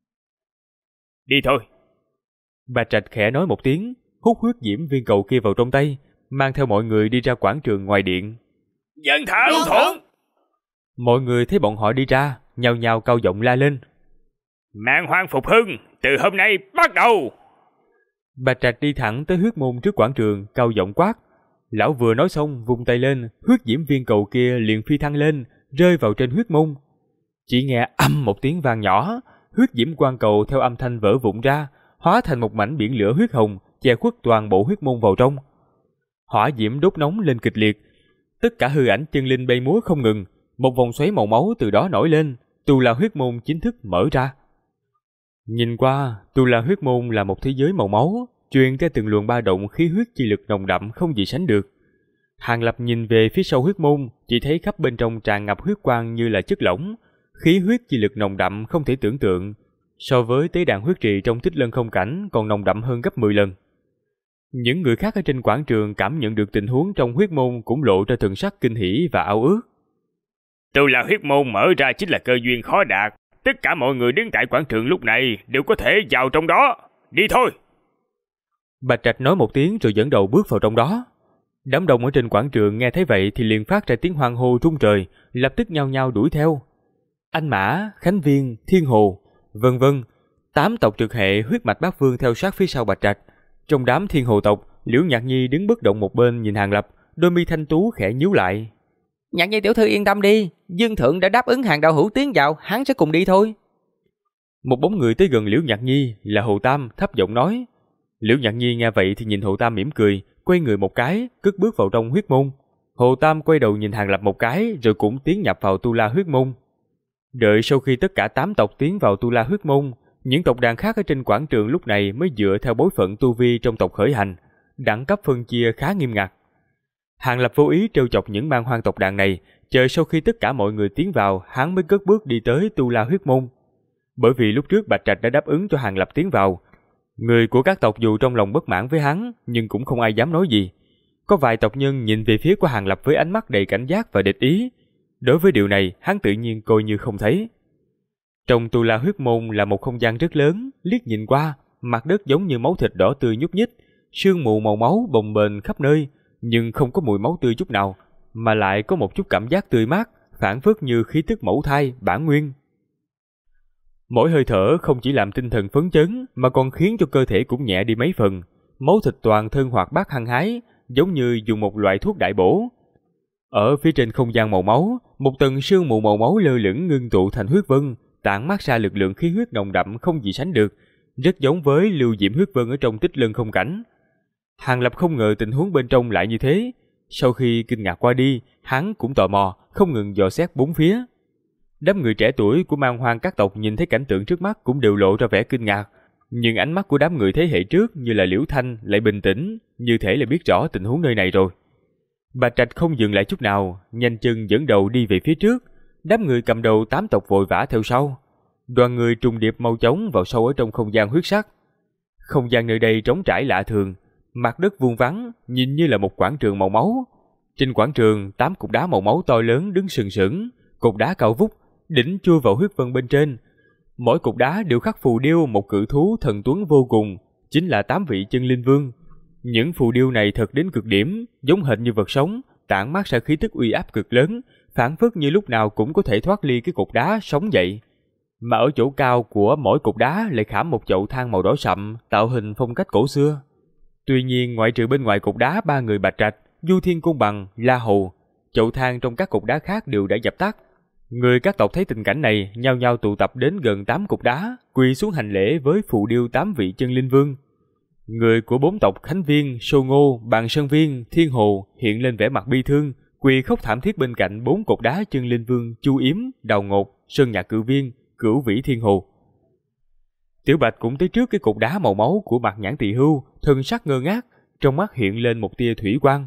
Đi thôi. Bạch Trạch khẽ nói một tiếng, hút huyết diễm viên cầu kia vào trong tay, mang theo mọi người đi ra quảng trường ngoài điện. Dân thảo thuận! Mọi người thấy bọn họ đi ra, nhao nhao cao giọng la lên. Man hoang phục hưng, từ hôm nay bắt đầu! Bạch Trạch đi thẳng tới huyết môn trước quảng trường, cao giọng quát. Lão vừa nói xong, vung tay lên, huyết diễm viên cầu kia liền phi thăng lên, rơi vào trên huyết môn. Chỉ nghe âm một tiếng vang nhỏ, huyết diễm quang cầu theo âm thanh vỡ vụn ra, hóa thành một mảnh biển lửa huyết hồng, che khuất toàn bộ huyết môn vào trong. Hỏa diễm đốt nóng lên kịch liệt, tất cả hư ảnh chân linh bay múa không ngừng, một vòng xoáy màu máu từ đó nổi lên, Tu La huyết môn chính thức mở ra. Nhìn qua, Tu La huyết môn là một thế giới màu máu, truyền ra từng luồng ba động khí huyết chi lực nồng đậm không gì sánh được. Hàng Lập nhìn về phía sau huyết môn, chỉ thấy khắp bên trong tràn ngập huyết quang như là chất lỏng, khí huyết chi lực nồng đậm không thể tưởng tượng, so với tế đàn huyết trì trong Tích Lân không cảnh còn nồng đậm hơn gấp 10 lần. Những người khác ở trên quảng trường cảm nhận được tình huống trong huyết môn cũng lộ ra thần sắc kinh hỉ và ao ước. Tu La huyết môn mở ra chính là cơ duyên khó đạt, tất cả mọi người đứng tại quảng trường lúc này đều có thể vào trong đó. Đi thôi! Bạch Trạch nói một tiếng rồi dẫn đầu bước vào trong đó. Đám đông ở trên quảng trường nghe thấy vậy thì liền phát ra tiếng hoan hô rung trời, lập tức nhao nhao đuổi theo. Anh Mã, Khánh Viên, Thiên Hồ, vân vân, 8 tộc trực hệ huyết mạch Bát Vương theo sát phía sau Bạch Trạch. Trong đám Thiên Hồ tộc, Liễu Nhạc Nhi đứng bất động một bên nhìn Hàng Lập, đôi mi thanh tú khẽ nhíu lại. Nhạc Nhi tiểu thư yên tâm đi, Dương Thượng đã đáp ứng Hàng đạo hữu tiến vào, hắn sẽ cùng đi thôi. Một bóng người tới gần Liễu Nhạc Nhi là Hồ Tam thấp giọng nói. Liễu Nhạc Nhi nghe vậy thì nhìn Hồ Tam mỉm cười, quay người một cái, cất bước vào trong huyết môn. Hồ Tam quay đầu nhìn Hàng Lập một cái rồi cũng tiến nhập vào Tu La huyết môn. Đợi sau khi tất cả 8 tộc tiến vào Tu La huyết môn, những tộc đàn khác ở trên quảng trường lúc này mới dựa theo bối phận tu vi trong tộc khởi hành, đẳng cấp phân chia khá nghiêm ngặt. Hàng Lập vô ý trêu chọc những man hoang tộc đàn này, chờ sau khi tất cả mọi người tiến vào, hắn mới cất bước đi tới Tu La huyết môn. Bởi vì lúc trước Bạch Trạch đã đáp ứng cho Hàng Lập tiến vào, người của các tộc dù trong lòng bất mãn với hắn, nhưng cũng không ai dám nói gì. Có vài tộc nhân nhìn về phía của Hàng Lập với ánh mắt đầy cảnh giác và địch ý. Đối với điều này, hắn tự nhiên coi như không thấy. Trong Tu La huyết môn là một không gian rất lớn, liếc nhìn qua, mặt đất giống như máu thịt đỏ tươi nhúc nhích, sương mù màu máu bồng bềnh khắp nơi, nhưng không có mùi máu tươi chút nào, mà lại có một chút cảm giác tươi mát, phảng phất như khí tức mẫu thai, bản nguyên. Mỗi hơi thở không chỉ làm tinh thần phấn chấn, mà còn khiến cho cơ thể cũng nhẹ đi mấy phần, máu thịt toàn thân hoạt bát hăng hái, giống như dùng một loại thuốc đại bổ. Ở phía trên không gian màu máu, một tầng sương mù màu máu lơ lửng ngưng tụ thành huyết vân, tản mát ra lực lượng khí huyết nồng đậm không gì sánh được, rất giống với Lưu Diễm Huyết Vân ở trong Tích Lân Không Cảnh. Hàng Lập không ngờ tình huống bên trong lại như thế. Sau khi kinh ngạc qua đi, hắn cũng tò mò, không ngừng dò xét bốn phía. Đám người trẻ tuổi của Man Hoang các tộc nhìn thấy cảnh tượng trước mắt cũng đều lộ ra vẻ kinh ngạc, nhưng ánh mắt của đám người thế hệ trước như là Liễu Thanh lại bình tĩnh, như thể là biết rõ tình huống nơi này rồi. Bạch Trạch không dừng lại chút nào, nhanh chân dẫn đầu đi về phía trước, đám người cầm đầu 8 tộc vội vã theo sau. Đoàn người trùng điệp mau chóng vào sâu ở trong không gian huyết sắc. Không gian nơi đây trống trải lạ thường, mặt đất vuông vắn, nhìn như là một quảng trường màu máu. Trên quảng trường, 8 cục đá màu máu to lớn đứng sừng sững, cục đá cao vút, đỉnh chui vào huyết vân bên trên. Mỗi cục đá đều khắc phù điêu một cự thú thần tuấn vô cùng, chính là 8 vị chân linh vương. Những phù điêu này thật đến cực điểm, giống hệt như vật sống, tản mát ra khí tức uy áp cực lớn, phảng phất như lúc nào cũng có thể thoát ly cái cục đá sống dậy. Mà ở chỗ cao của mỗi cục đá lại khảm một chậu than màu đỏ sậm, tạo hình phong cách cổ xưa. Tuy nhiên, ngoại trừ bên ngoài cục đá 3 người Bạch Trạch, Du Thiên Cung Bằng, La Hầu, chậu than trong các cục đá khác đều đã dập tắt. Người các tộc thấy tình cảnh này, nhao nhao tụ tập đến gần 8 cục đá, quỳ xuống hành lễ với phù điêu 8 vị chân linh vương. Người của 4 tộc Khánh Viên, Sô Ngô, Bàn Sơn Viên, Thiên Hồ hiện lên vẻ mặt bi thương, quỳ khóc thảm thiết bên cạnh 4 cục đá chân linh vương Chu Yếm, Đào Ngột, Sơn Nhạc Cự Viên, Cửu Vĩ Thiên Hồ. Tiểu Bạch cũng tới trước cái cục đá màu máu của Mặt Nhãn Tỳ Hưu, thân sắc ngơ ngác, trong mắt hiện lên một tia thủy quang.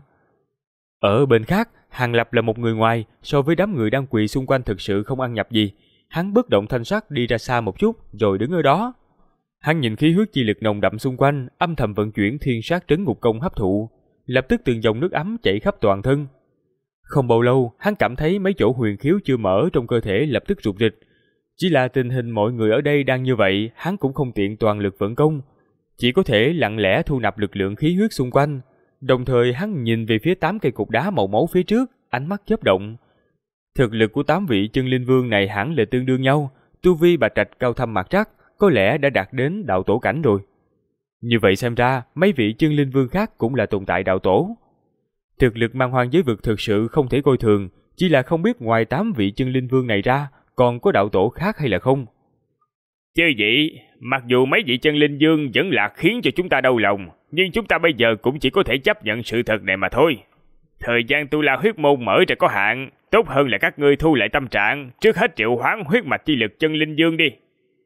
Ở bên khác, Hàng Lập là một người ngoài, so với đám người đang quỳ xung quanh thực sự không ăn nhập gì. Hắn bất động thanh sắc đi ra xa một chút, rồi đứng ở đó. Hắn nhìn khí huyết chi lực nồng đậm xung quanh, âm thầm vận chuyển Thiên Sát Trấn Ngục Công hấp thụ, lập tức từng dòng nước ấm chảy khắp toàn thân. Không bao lâu, hắn cảm thấy mấy chỗ huyền khiếu chưa mở trong cơ thể lập tức rụt rịch. Chỉ là tình hình mọi người ở đây đang như vậy, hắn cũng không tiện toàn lực vận công, chỉ có thể lặng lẽ thu nạp lực lượng khí huyết xung quanh. Đồng thời hắn nhìn về phía 8 cây cục đá màu máu phía trước, ánh mắt chớp động. Thực lực của 8 vị chân linh vương này hẳn là tương đương nhau, tu vi Bạch Trạch cao thâm mặt chắc, có lẽ đã đạt đến đạo tổ cảnh rồi. Như vậy xem ra, mấy vị chân linh vương khác cũng là tồn tại đạo tổ. Thực lực Man Hoang giới vực thực sự không thể coi thường, chỉ là không biết ngoài 8 vị chân linh vương này ra, còn có đạo tổ khác hay là không. Chứ vậy, mặc dù mấy vị chân linh vương vẫn là khiến cho chúng ta đau lòng, nhưng chúng ta bây giờ cũng chỉ có thể chấp nhận sự thật này mà thôi. Thời gian tu la huyết môn mở ra có hạn, tốt hơn là các ngươi thu lại tâm trạng, trước hết triệu hoán huyết mạch chi lực chân linh vương đi.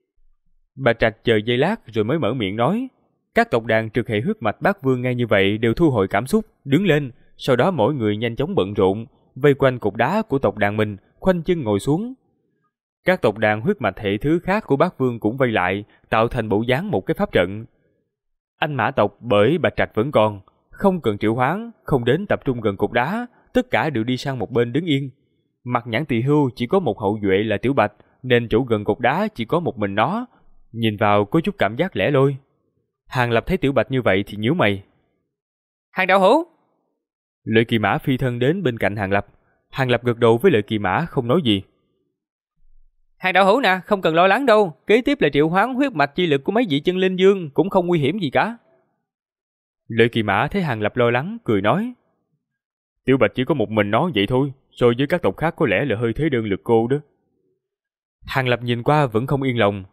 Bạch Trạch chờ giây lát rồi mới mở miệng nói. Các tộc đàn trực hệ huyết mạch Bát Vương nghe như vậy đều thu hồi cảm xúc, đứng lên, sau đó mỗi người nhanh chóng bận rộn, vây quanh cục đá của tộc đàn mình, khoanh chân ngồi xuống. Các tộc đàn huyết mạch hệ thứ khác của Bát Vương cũng vây lại, tạo thành bộ dáng một cái pháp trận. Anh mã tộc bởi Bạch Trạch vẫn còn, không cần triệu hoán, không đến tập trung gần cục đá, tất cả đều đi sang một bên đứng yên. Mặt Nhãn Tỳ Hưu chỉ có một hậu duệ là Tiểu Bạch, nên chỗ gần cục đá chỉ có một mình nó, nhìn vào có chút cảm giác lẻ loi. Hàng Lập thấy Tiểu Bạch như vậy thì nhíu mày. Hàng đạo hữu! Lợi Kỳ Mã phi thân đến bên cạnh Hàng Lập. Hàng Lập gật đầu với Lợi Kỳ Mã không nói gì. Hàng đạo hữu nè, không cần lo lắng đâu, kế tiếp là triệu hoán huyết mạch chi lực của mấy vị chân linh vương, cũng không nguy hiểm gì cả. Lợi Kỳ Mã thấy Hàng Lập lo lắng, cười nói. Tiểu Bạch chỉ có một mình nó vậy thôi, so với các tộc khác có lẽ là hơi thế đơn lực cô đó. Hàng Lập nhìn qua vẫn không yên lòng.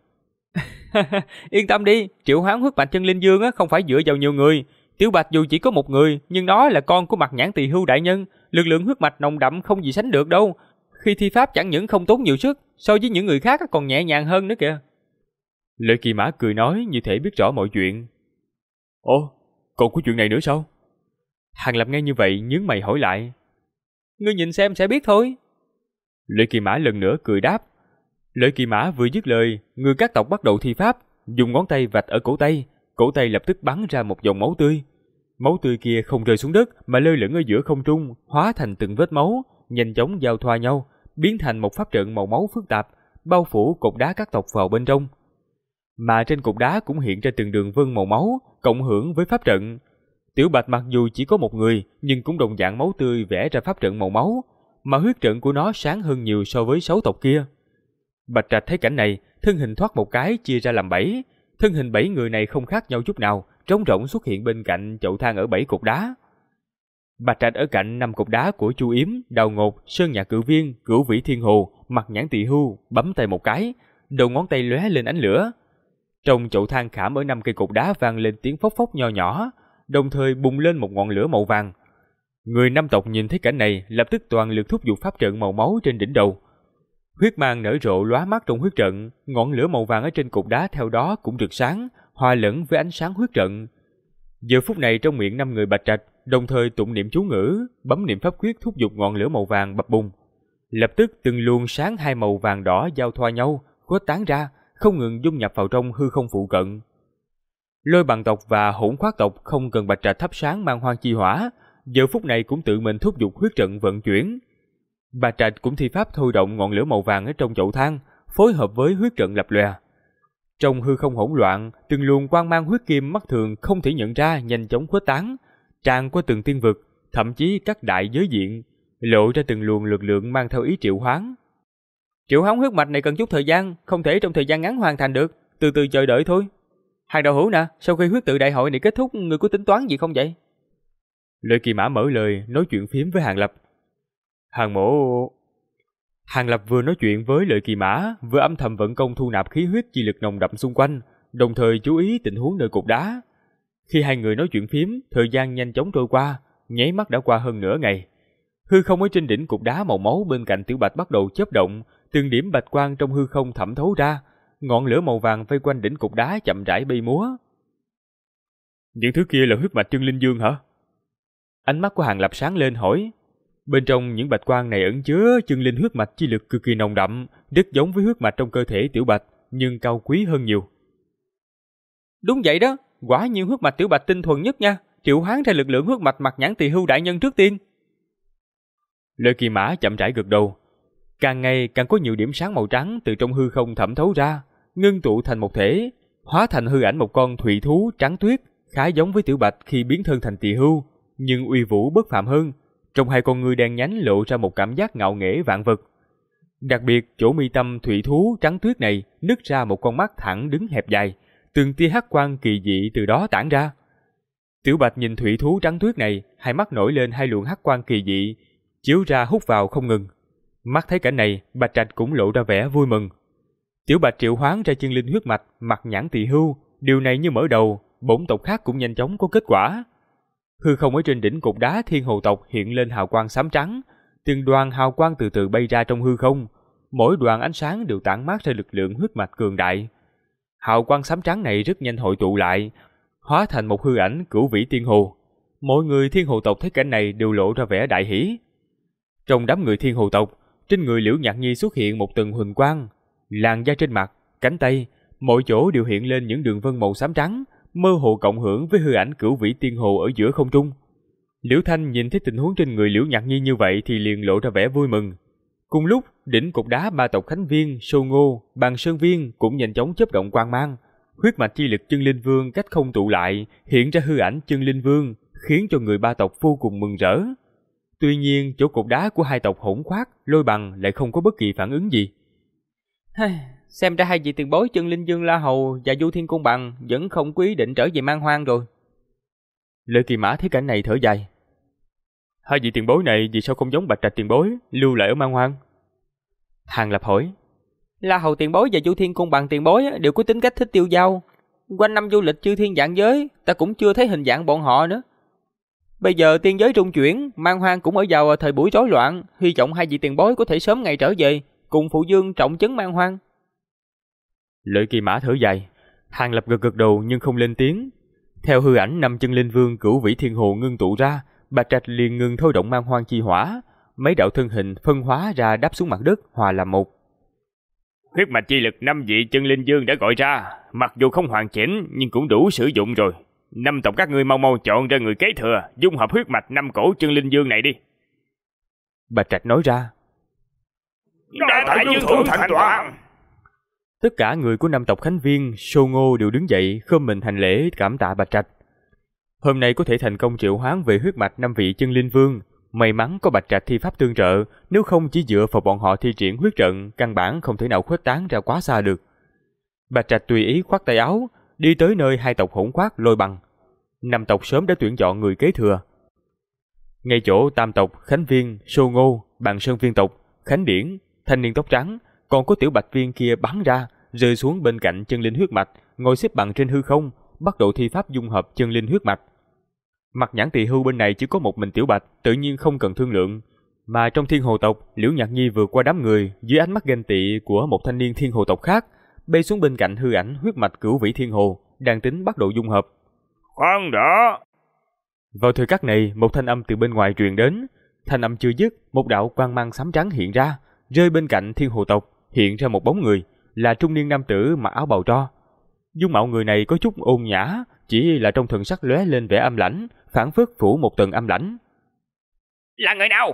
Yên tâm đi, triệu hoán huyết mạch chân linh vương á không phải dựa vào nhiều người. Tiểu Bạch dù chỉ có một người, nhưng nó là con của Mặt Nhãn Tỳ Hưu đại nhân, lực lượng huyết mạch nồng đậm không gì sánh được đâu. Khi thi pháp chẳng những không tốn nhiều sức, so với những người khác còn nhẹ nhàng hơn nữa kìa. Lợi Kỳ Mã cười nói như thể biết rõ mọi chuyện. Ồ, còn có chuyện này nữa sao? Hàng Lập nghe như vậy nhướng mày hỏi lại. Ngươi nhìn xem sẽ biết thôi. Lợi Kỳ Mã lần nữa cười đáp. Lợi Kỳ Mã vừa dứt lời, người các tộc bắt đầu thi pháp, dùng ngón tay vạch ở cổ tay lập tức bắn ra một dòng máu tươi. Máu tươi kia không rơi xuống đất mà lơ lửng ở giữa không trung, hóa thành từng vết máu, nhanh chóng giao thoa nhau, biến thành một pháp trận màu máu phức tạp, bao phủ cột đá các tộc vào bên trong. Mà trên cột đá cũng hiện ra từng đường vân màu máu, cộng hưởng với pháp trận. Tiểu Bạch mặc dù chỉ có một người, nhưng cũng đồng dạng máu tươi vẽ ra pháp trận màu máu, mà huyết trận của nó sáng hơn nhiều so với 6 tộc kia. Bạch Trạch thấy cảnh này, thân hình thoát một cái chia ra làm 7, thân hình 7 người này không khác nhau chút nào, trống rỗng xuất hiện bên cạnh chậu than ở 7 cột đá. Bạch Trạch ở cạnh 5 cột đá của Chu Yếm, Đào Ngột, Sơn Nhạc Cự Viên, Cửu Vĩ Thiên Hồ, Mặt Nhãn Tỳ Hưu, bấm tay một cái, đầu ngón tay lóe lên ánh lửa. Trong chậu than khảm ở 5 cây cột đá vang lên tiếng phốc phốc nho nhỏ, đồng thời bùng lên một ngọn lửa màu vàng. Người Nam tộc nhìn thấy cảnh này, lập tức toàn lực thúc giục pháp trận màu máu trên đỉnh đầu. Huyết mang nở rộ lóa mắt trong huyết trận, ngọn lửa màu vàng ở trên cột đá theo đó cũng rực sáng, hòa lẫn với ánh sáng huyết trận. Giờ phút này trong miệng 5 người Bạch Trạch đồng thời tụng niệm chú ngữ, bấm niệm pháp quyết thúc giục ngọn lửa màu vàng bập bùng. Lập tức từng luồng sáng hai màu vàng đỏ giao thoa nhau, khuếch tán ra, không ngừng dung nhập vào trong hư không phụ cận. Lôi Bằng tộc và Hỗn Khoát tộc không cần Bạch Trạch thắp sáng mang hoang chi hỏa, giờ phút này cũng tự mình thúc giục huyết trận vận chuyển. Bạch Trạch cũng thi pháp thôi động ngọn lửa màu vàng ở trong chậu than, phối hợp với huyết trận lập lòe. Trong hư không hỗn loạn, từng luồng quang mang huyết kim mắt thường không thể nhận ra nhanh chóng khuếch tán, tràn qua từng tiên vực, thậm chí các đại giới diện, lộ ra từng luồng lực lượng mang theo ý triệu hoán. Triệu hoán huyết mạch này cần chút thời gian, không thể trong thời gian ngắn hoàn thành được, từ từ chờ đợi thôi. Hàng đạo hữu nè, sau khi huyết tự đại hội này kết thúc, người có tính toán gì không vậy? Lợi Kỳ Mã mở lời nói chuyện phiếm với Hàng Lập. Hàng Lập vừa nói chuyện với Lợi Kỳ Mã, vừa âm thầm vận công thu nạp khí huyết chi lực nồng đậm xung quanh, đồng thời chú ý tình huống nơi cột đá. Khi hai người nói chuyện phiếm, thời gian nhanh chóng trôi qua, nháy mắt đã qua hơn nửa ngày. Hư không ở trên đỉnh cột đá màu máu bên cạnh Tiểu Bạch bắt đầu chớp động, từng điểm bạch quang trong hư không thẩm thấu ra, ngọn lửa màu vàng vây quanh đỉnh cột đá chậm rãi bay múa. Những thứ kia là huyết mạch chân linh dương hả? Ánh mắt của Hàng Lập sáng lên hỏi. Bên trong những bạch quang này ẩn chứa chân linh huyết mạch chi lực cực kỳ nồng đậm, rất giống với huyết mạch trong cơ thể Tiểu Bạch, nhưng cao quý hơn nhiều. Đúng vậy đó, quả nhiên huyết mạch Tiểu Bạch tinh thuần nhất nha, triệu hoán ra lực lượng huyết mạch Mặt Nhãn Tỳ Hưu đại nhân trước tiên. Lợi Kỳ Mã chậm rãi gật đầu. Càng ngày càng có nhiều điểm sáng màu trắng từ trong hư không thẩm thấu ra, ngưng tụ thành một thể, hóa thành hư ảnh một con thủy thú trắng tuyết, khá giống với Tiểu Bạch khi biến thân thành Tỳ Hưu, nhưng uy vũ bất phàm hơn. Trong hai con ngươi đen nhánh lộ ra một cảm giác ngạo nghễ vạn vật. Đặc biệt, chỗ mi tâm thủy thú trắng tuyết này nứt ra một con mắt thẳng đứng hẹp dài, từng tia hắc quang kỳ dị từ đó tản ra. Tiểu Bạch nhìn thủy thú trắng tuyết này, hai mắt nổi lên hai luồng hắc quang kỳ dị, chiếu ra hút vào không ngừng. Mắt thấy cảnh này, Bạch Trạch cũng lộ ra vẻ vui mừng. Tiểu Bạch triệu hoán ra chân linh huyết mạch Mặt Nhãn Tỳ Hưu, điều này như mở đầu, bổn tộc khác cũng nhanh chóng có kết quả. Hư không ở trên đỉnh cột đá Thiên Hồ tộc hiện lên hào quang xám trắng, từng đoàn hào quang từ từ bay ra trong hư không, mỗi đoàn ánh sáng đều tản mát ra lực lượng huyết mạch cường đại. Hào quang xám trắng này rất nhanh hội tụ lại, hóa thành một hư ảnh Cửu Vĩ Thiên Hồ. Mọi người Thiên Hồ tộc thấy cảnh này đều lộ ra vẻ đại hỉ. Trong đám người Thiên Hồ tộc, trên người Liễu Nhạc Nhi xuất hiện một tầng huỳnh quang, làn da trên mặt, cánh tay, mọi chỗ đều hiện lên những đường vân màu xám trắng, mơ hồ cộng hưởng với hư ảnh Cửu Vĩ Tiên Hồ ở giữa không trung. Liễu Thanh nhìn thấy tình huống trên người Liễu Nhạc Nhi như vậy thì liền lộ ra vẻ vui mừng. Cùng lúc, đỉnh cột đá ba tộc Khánh Viên, Sô Ngô, Bàn Sơn Viên cũng nhanh chóng chớp động quang mang. Huyết mạch chi lực chân linh vương cách không tụ lại, hiện ra hư ảnh chân linh vương, khiến cho người ba tộc vô cùng mừng rỡ. Tuy nhiên, chỗ cột đá của hai tộc Hỗn Khoát, Lôi Bằng lại không có bất kỳ phản ứng gì. Xem ra hai vị tiền bối chân linh dương La Hầu và Du Thiên Cung Bằng vẫn không có ý định trở về Man Hoang rồi. Lợi Kỳ Mã thấy cảnh này thở dài. Hai vị tiền bối này vì sao không giống Bạch Trạch tiền bối, lưu lại ở Man Hoang? Hàng Lập hỏi. La Hầu tiền bối và Du Thiên Cung Bằng tiền bối đều có tính cách thích tiêu dao. Quanh năm du lịch chư thiên vạn giới, ta cũng chưa thấy hình dạng bọn họ nữa. Bây giờ tiên giới trung chuyển, Man Hoang cũng ở vào thời buổi rối loạn, hy vọng hai vị tiền bối có thể sớm ngày trở về, cùng phụ dương trọng trấn Man Hoang. Lợi Kỳ Mã thở dài. Hàng Lập gật đầu nhưng không lên tiếng. Theo hư ảnh năm chân linh vương Cửu Vĩ Thiên Hồ ngưng tụ ra, Bạch Trạch liền ngừng thôi động Man Hoang chi hỏa, mấy đạo thân hình phân hóa ra đáp xuống mặt đất, hòa làm một. Huyết mạch chi lực 5 vị chân linh dương đã gọi ra, mặc dù không hoàn chỉnh nhưng cũng đủ sử dụng rồi. 5 tộc các ngươi mau mau chọn ra người kế thừa, dung hợp huyết mạch 5 cổ chân linh dương này đi. Bạch Trạch nói ra. Đa tạ dương thủ thành toàn. Tất cả người của 5 tộc Khánh Viên, Sô Ngô đều đứng dậy khom mình hành lễ cảm tạ Bạch Trạch. Hôm nay có thể thành công triệu hoán về huyết mạch 5 vị chân linh vương, may mắn có Bạch Trạch thi pháp tương trợ, nếu không chỉ dựa vào bọn họ thi triển huyết trận, căn bản không thể nào khuếch tán ra quá xa được. Bạch Trạch tùy ý khoát tay áo, đi tới nơi hai tộc Hỗn Khoát, Lôi Bằng. 5 tộc sớm đã tuyển chọn người kế thừa. Ngay chỗ Tam tộc Khánh Viên, Sô Ngô, Bàn Sơn Viên tộc, Khánh Điển, thanh niên tóc trắng, còn có Tiểu Bạch Viên kia bắn ra, rơi xuống bên cạnh chân linh huyết mạch, ngồi xếp bằng trên hư không, bắt đầu thi pháp dung hợp chân linh huyết mạch. Mặt nhãn tỳ hưu bên này chỉ có một mình Tiểu Bạch, tự nhiên không cần thương lượng. Mà trong Thiên Hồ tộc, Liễu Nhạc Nhi vượt qua đám người dưới ánh mắt ganh tị của một thanh niên Thiên Hồ tộc khác, bay xuống bên cạnh hư ảnh huyết mạch Cửu Vĩ Thiên Hồ, đang tính bắt đầu dung hợp. Khoan đã! Vào thời khắc này, một thanh âm từ bên ngoài truyền đến. Thanh âm chưa dứt, một đạo quang mang xám trắng hiện ra, rơi bên cạnh Thiên Hồ tộc, hiện ra một bóng người, là trung niên nam tử mặc áo bào tro. Dung mạo người này có chút ôn nhã, chỉ là trong thần sắc lóe lên vẻ âm lãnh, phảng phất phủ một tầng âm lãnh. Là người nào?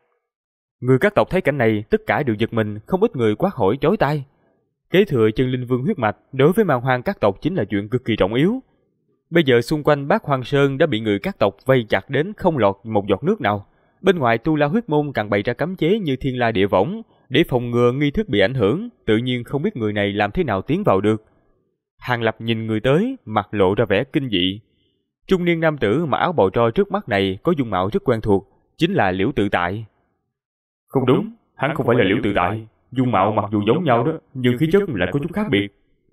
Người các tộc thấy cảnh này, tất cả đều giật mình, không ít người quát hỏi chói tai. Kế thừa chân linh vương huyết mạch đối với Man Hoang các tộc chính là chuyện cực kỳ trọng yếu. Bây giờ xung quanh Bát Hoang Sơn đã bị người các tộc vây chặt đến không lọt một giọt nước nào. Bên ngoài Tu La huyết môn càng bày ra cấm chế như Thiên La Địa Võng để phòng ngừa nghi thức bị ảnh hưởng, tự nhiên không biết người này làm thế nào tiến vào được. Hàng Lập nhìn người tới, mặt lộ ra vẻ kinh dị. Trung niên nam tử mặc áo bào tro trước mắt này có dung mạo rất quen thuộc, chính là Liễu Tự Tại. Không đúng, hắn không phải là Liễu Tự Tại. Dung mạo mặc dù giống nhau đó, nhưng khí chất lại có chút khác biệt.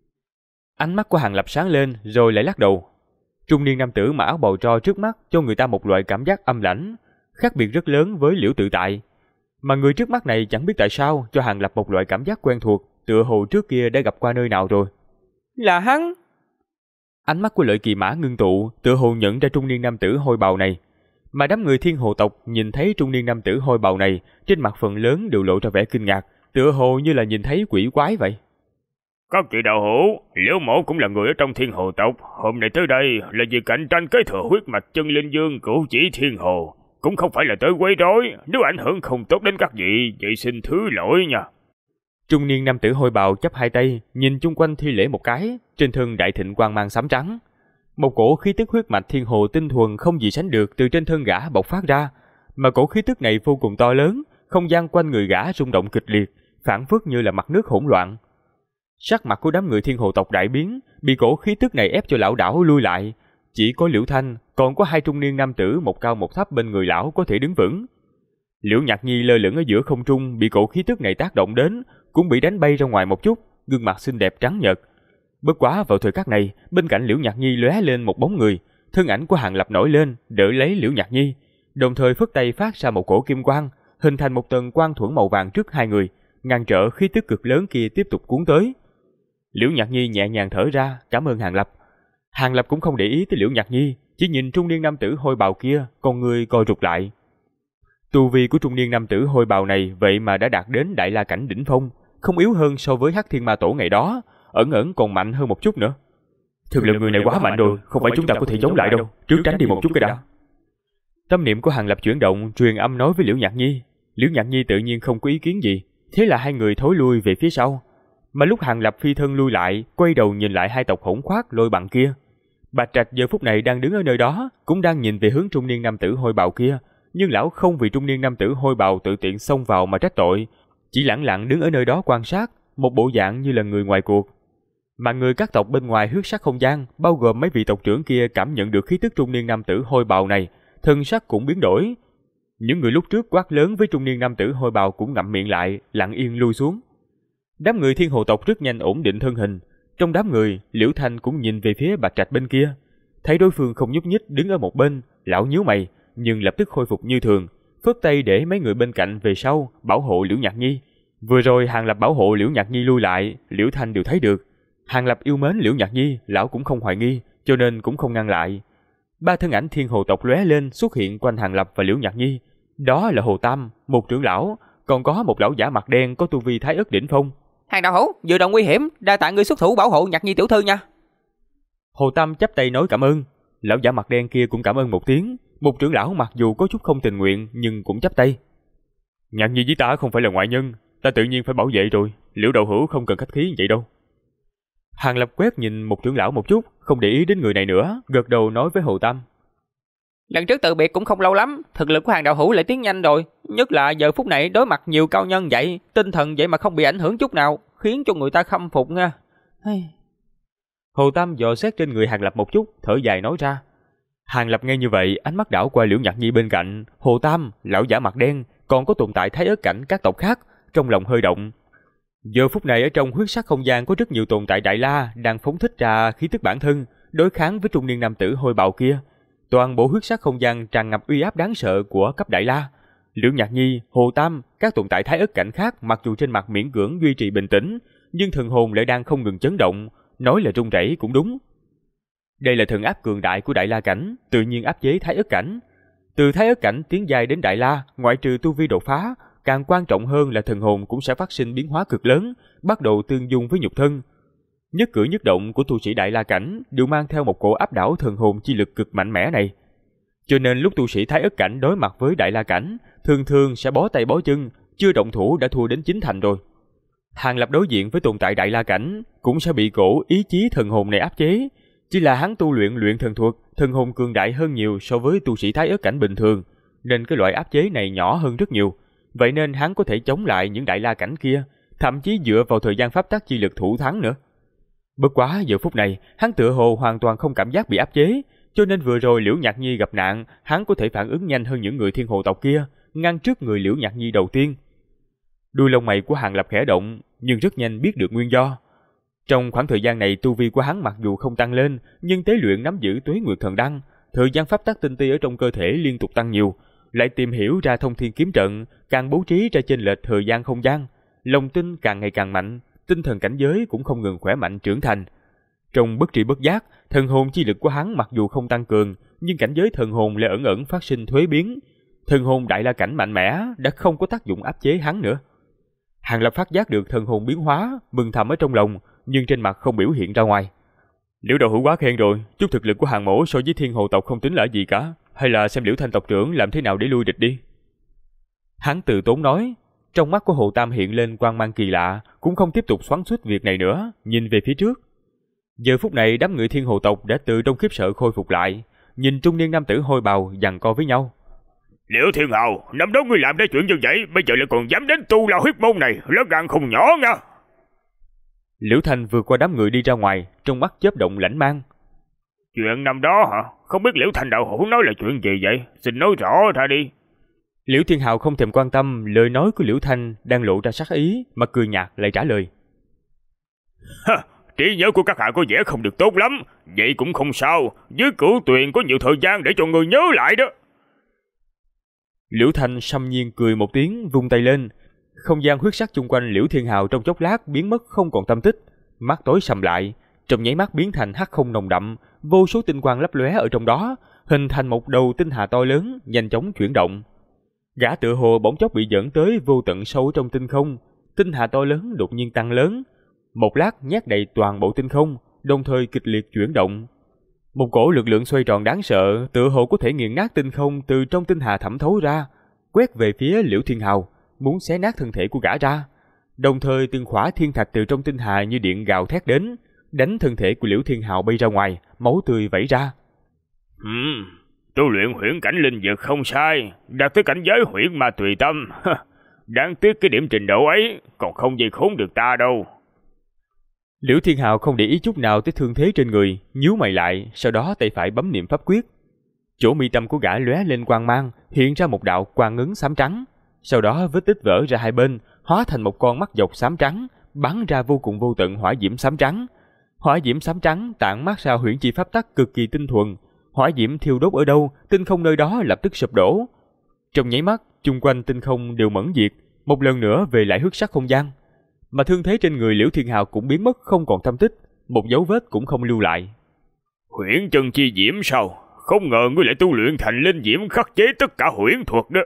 Ánh mắt của Hàng Lập sáng lên rồi lại lắc đầu. Trung niên nam tử mặc áo bào tro trước mắt cho người ta một loại cảm giác âm lãnh, khác biệt rất lớn với Liễu Tự Tại. Mà người trước mắt này chẳng biết tại sao cho Hàng Lập một loại cảm giác quen thuộc, tựa hồ trước kia đã gặp qua nơi nào rồi. Là hắn! Ánh mắt của Lợi Kỳ Mã ngưng tụ, tựa hồ nhận ra trung niên nam tử hôi bào này. Mà đám người Thiên Hồ tộc nhìn thấy trung niên nam tử hôi bào này, trên mặt phần lớn đều lộ ra vẻ kinh ngạc, tựa hồ như là nhìn thấy quỷ quái vậy. Các vị đạo hữu, Liễu mỗ cũng là người ở trong Thiên Hồ tộc, hôm nay tới đây là vì cạnh tranh kế thừa huyết mạch chân linh dương Cửu Chỉ Thiên Hồ, cũng không phải là tới quấy rối, nếu ảnh hưởng không tốt đến các vị, vậy xin thứ lỗi nha. Trung niên nam tử hôi bào chắp hai tay, nhìn chung quanh thi lễ một cái, trên thân đại thịnh quang mang xám trắng. Một cổ khí tức huyết mạch thiên hồ tinh thuần không gì sánh được từ trên thân gã bộc phát ra, mà cổ khí tức này vô cùng to lớn, không gian quanh người gã rung động kịch liệt, phảng phất như là mặt nước hỗn loạn. Sắc mặt của đám người Thiên Hồ tộc đại biến, bị cổ khí tức này ép cho lão đảo lui lại. Chỉ có Liễu Thanh, còn có hai trung niên nam tử một cao một thấp bên người lão có thể đứng vững. Liễu Nhạc Nhi lơ lửng ở giữa không trung, bị cổ khí tức này tác động đến, cũng bị đánh bay ra ngoài một chút, gương mặt xinh đẹp trắng nhợt. Bất quá vào thời khắc này, bên cạnh Liễu Nhạc Nhi lóe lên một bóng người, thân ảnh của Hàng Lập nổi lên, đỡ lấy Liễu Nhạc Nhi, đồng thời phất tay phát ra một cổ kim quang, hình thành một tầng quang thuẫn màu vàng trước hai người, ngăn trở khí tức cực lớn kia tiếp tục cuốn tới. Liễu Nhạc Nhi nhẹ nhàng thở ra, cảm ơn Hàng Lập. Hàng Lập cũng không để ý tới Liễu Nhạc Nhi, chỉ nhìn trung niên nam tử hôi bào kia, con người co rụt lại. Tu vi của trung niên nam tử hôi bào này vậy mà đã đạt đến Đại La cảnh đỉnh phong, không yếu hơn so với Hắc Thiên Ma Tổ ngày đó, ẩn còn mạnh hơn một chút nữa. Thực lực người này quá mạnh rồi, không phải chúng ta có thể chống lại đâu, trước tránh đi một chút cái đã. Tâm niệm của Hàng Lập chuyển động, truyền âm nói với Liễu Nhạc Nhi. Liễu Nhạc Nhi tự nhiên không có ý kiến gì, thế là hai người thối lui về phía sau. Mà lúc Hàng Lập phi thân lui lại, quay đầu nhìn lại hai tộc hỗn khoác Lôi Bằng kia. Bạch Trạch giờ phút này đang đứng ở nơi đó, cũng đang nhìn về hướng trung niên nam tử hôi bào kia, nhưng lão không vì trung niên nam tử hôi bào tự tiện xông vào mà trách tội, chỉ lẳng lặng đứng ở nơi đó quan sát, một bộ dạng như là người ngoài cuộc. Mà người các tộc bên ngoài huyết sắc không gian, bao gồm mấy vị tộc trưởng kia cảm nhận được khí tức trung niên nam tử hôi bào này, thân sắc cũng biến đổi. Những người lúc trước quát lớn với trung niên nam tử hôi bào cũng ngậm miệng lại, lặng yên lui xuống. Đám người Thiên Hồ tộc rất nhanh ổn định thân hình. Trong đám người, Liễu Thanh cũng nhìn về phía Bạch Trạch bên kia, thấy đối phương không nhúc nhích đứng ở một bên, lão nhíu mày, nhưng lập tức khôi phục như thường, phất tay để mấy người bên cạnh về sau bảo hộ Liễu Nhạc Nhi. Vừa rồi Hàng Lập bảo hộ Liễu Nhạc Nhi lui lại, Liễu Thanh đều thấy được. Hàng Lập yêu mến Liễu Nhạc Nhi, lão cũng không hoài nghi, cho nên cũng không ngăn lại. Ba thân ảnh Thiên Hồ tộc lóe lên xuất hiện quanh Hàng Lập và Liễu Nhạc Nhi. Đó là Hồ Tam, một trưởng lão, còn có một lão giả mặt đen có tu vi Thái Ức đỉnh phong. Hàng đạo hữu, dự động nguy hiểm, đa tạ ngươi xuất thủ bảo hộ Nhạc Nhi tiểu thư nha. Hồ Tam chắp tay nói cảm ơn. Lão giả mặt đen kia cũng cảm ơn một tiếng. Một trưởng lão mặc dù có chút không tình nguyện nhưng cũng chắp tay. Nhạc Nhi với ta không phải là ngoại nhân, ta tự nhiên phải bảo vệ rồi. Liễu đạo hữu không cần khách khí như vậy đâu. Hàng Lập quét nhìn một trưởng lão một chút, không để ý đến người này nữa, gật đầu nói với Hồ Tam. Lần trước từ biệt cũng không lâu lắm, thực lực của Hàng đạo hữu lại tiến nhanh rồi, nhất là giờ phút này đối mặt nhiều cao nhân vậy, tinh thần vậy mà không bị ảnh hưởng chút nào, khiến cho người ta khâm phục nha. Hồ Tam dò xét trên người Hàng Lập một chút, thở dài nói ra. Hàng Lập nghe như vậy, ánh mắt đảo qua Liễu Nhạc Nhi bên cạnh, Hồ Tam, lão giả mặt đen, còn có tồn tại Thái Ức cảnh các tộc khác, trong lòng hơi động. Giờ phút này ở trong huyết sắc không gian có rất nhiều tồn tại Đại La đang phóng thích ra khí tức bản thân, đối kháng với trung niên nam tử hôi bạo kia. Toàn bộ huyết sắc không gian tràn ngập uy áp đáng sợ của cấp Đại La. Liễu Nhạc Nhi, Hồ Tam, các tồn tại thái ất cảnh khác mặc dù trên mặt miễn cưỡng duy trì bình tĩnh, nhưng thần hồn lại đang không ngừng chấn động, nói là run rẩy cũng đúng. Đây là thần áp cường đại của Đại La cảnh, tự nhiên áp chế thái ất cảnh. Từ thái ất cảnh tiến giai đến Đại La, ngoại trừ tu vi đột phá, càng quan trọng hơn là thần hồn cũng sẽ phát sinh biến hóa cực lớn, bắt đầu tương dung với nhục thân. Nhất cử nhất động của tu sĩ Đại La cảnh đều mang theo một cỗ áp đảo thần hồn chi lực cực mạnh mẽ này. Cho nên lúc tu sĩ thái ất cảnh đối mặt với Đại La cảnh, thường thường sẽ bó tay bó chân, chưa động thủ đã thua đến 9 thành rồi. Hàng Lập đối diện với tồn tại Đại La cảnh cũng sẽ bị cổ ý chí thần hồn này áp chế, chỉ là hắn tu luyện thần thuật, thần hồn cường đại hơn nhiều so với tu sĩ thái ất cảnh bình thường, nên cái loại áp chế này nhỏ hơn rất nhiều. Vậy nên hắn có thể chống lại những Đại La cảnh kia, thậm chí dựa vào thời gian pháp tắc chi lực thủ thắng nữa. Bất quá giờ phút này, hắn tựa hồ hoàn toàn không cảm giác bị áp chế, cho nên vừa rồi Liễu Nhạc Nhi gặp nạn, hắn có thể phản ứng nhanh hơn những người thiên hồ tộc kia, ngăn trước người Liễu Nhạc Nhi đầu tiên. Đuôi lông mày của Hàng Lập khẽ động, nhưng rất nhanh biết được nguyên do. Trong khoảng thời gian này, tu vi của hắn mặc dù không tăng lên, nhưng tế luyện nắm giữ Tuế Nguyệt Thần Đăng, thời gian pháp tắc tinh ti ở trong cơ thể liên tục tăng nhiều, lại tìm hiểu ra thông thiên kiếm trận, càng bố trí ra chênh lệch thời gian không gian, lòng tin càng ngày càng mạnh, tinh thần cảnh giới cũng không ngừng khỏe mạnh trưởng thành. Trong bất tri bất giác, thần hồn chi lực của hắn mặc dù không tăng cường, nhưng cảnh giới thần hồn lại ẩn ẩn phát sinh thuế biến. Thần hồn Đại La cảnh mạnh mẽ đã không có tác dụng áp chế hắn nữa. Hàng Lập phát giác được thần hồn biến hóa, mừng thầm ở trong lòng, nhưng trên mặt không biểu hiện ra ngoài. Liễu đạo hữu quá khen rồi, chút thực lực của Hàng mỗ so với thiên hồ tộc không tính là gì cả, hay là xem Liễu Thanh tộc trưởng làm thế nào để lui địch đi. Hắn từ tốn nói. Trong mắt của Hồ Tam hiện lên quang mang kỳ lạ, cũng không tiếp tục xoắn xuýt việc này nữa, nhìn về phía trước. Giờ phút này đám người thiên hồ tộc đã từ trong khiếp sợ khôi phục lại, nhìn trung niên nam tử hôi bào giằng co với nhau. Liễu Thiên Hào, năm đó ngươi làm ra chuyện như vậy, bây giờ lại còn dám đến tu La huyết môn này, lá gan không nhỏ nha. Liễu Thanh vượt qua đám người đi ra ngoài, trong mắt chớp động lãnh mang. Chuyện năm đó hả? Không biết Liễu Thanh đạo hữu nói là chuyện gì vậy? Xin nói rõ ra đi. Liễu Thiên Hào không thèm quan tâm lời nói của Liễu Thanh đang lộ ra sát ý, mà cười nhạt lại trả lời. Trí nhớ của các hạ có vẻ không được tốt lắm, vậy cũng không sao, dưới Cửu Tuyền có nhiều thời gian để cho người nhớ lại đó. Liễu Thanh sâm nhiên cười một tiếng, vung tay lên. Không gian huyết sắc chung quanh Liễu Thiên Hào trong chốc lát biến mất không còn tâm tích, mắt tối sầm lại, trong nháy mắt biến thành hắc không nồng đậm, vô số tinh quang lấp lóe ở trong đó, hình thành một đầu tinh hà to lớn, nhanh chóng chuyển động. Gã tựa hồ bỗng chốc bị dẫn tới vô tận sâu trong tinh không, tinh hà to lớn đột nhiên tăng lớn, một lát nhét đầy toàn bộ tinh không, đồng thời kịch liệt chuyển động. Một cỗ lực lượng xoay tròn đáng sợ, tựa hồ có thể nghiền nát tinh không từ trong tinh hà thẩm thấu ra, quét về phía Liễu Thiên Hào, muốn xé nát thân thể của gã ra. Đồng thời từng khỏa thiên thạch từ trong tinh hà như điện gào thét đến, đánh thân thể của Liễu Thiên Hào bay ra ngoài, máu tươi vẩy ra. Tu luyện huyễn cảnh linh dược không sai, đạt tới cảnh giới huyễn ma tùy tâm. Đáng tiếc cái điểm trình độ ấy còn không gì khốn được ta đâu. Liễu Thiên Hào không để ý chút nào tới thương thế trên người, nhíu mày lại, sau đó tay phải bấm niệm pháp quyết. Chỗ mi tâm của gã lóe lên quang mang, hiện ra một đạo quang ngấn xám trắng. Sau đó vết tích vỡ ra hai bên, hóa thành một con mắt dọc xám trắng, bắn ra vô cùng vô tận hỏa diễm xám trắng. Hỏa diễm xám trắng tản mát ra huyễn chi pháp tắc cực kỳ tinh thuần. Hỏa diễm thiêu đốt ở đâu, tinh không nơi đó lập tức sụp đổ. Trong nháy mắt, chung quanh tinh không đều mẫn diệt, một lần nữa về lại huyết sắc không gian. Mà thương thế trên người Liễu Thiên Hào cũng biến mất không còn tâm tích, một dấu vết cũng không lưu lại. Huyễn chân chi diễm sao? Không ngờ ngươi lại tu luyện thành linh diễm khắc chế tất cả huyễn thuật đó.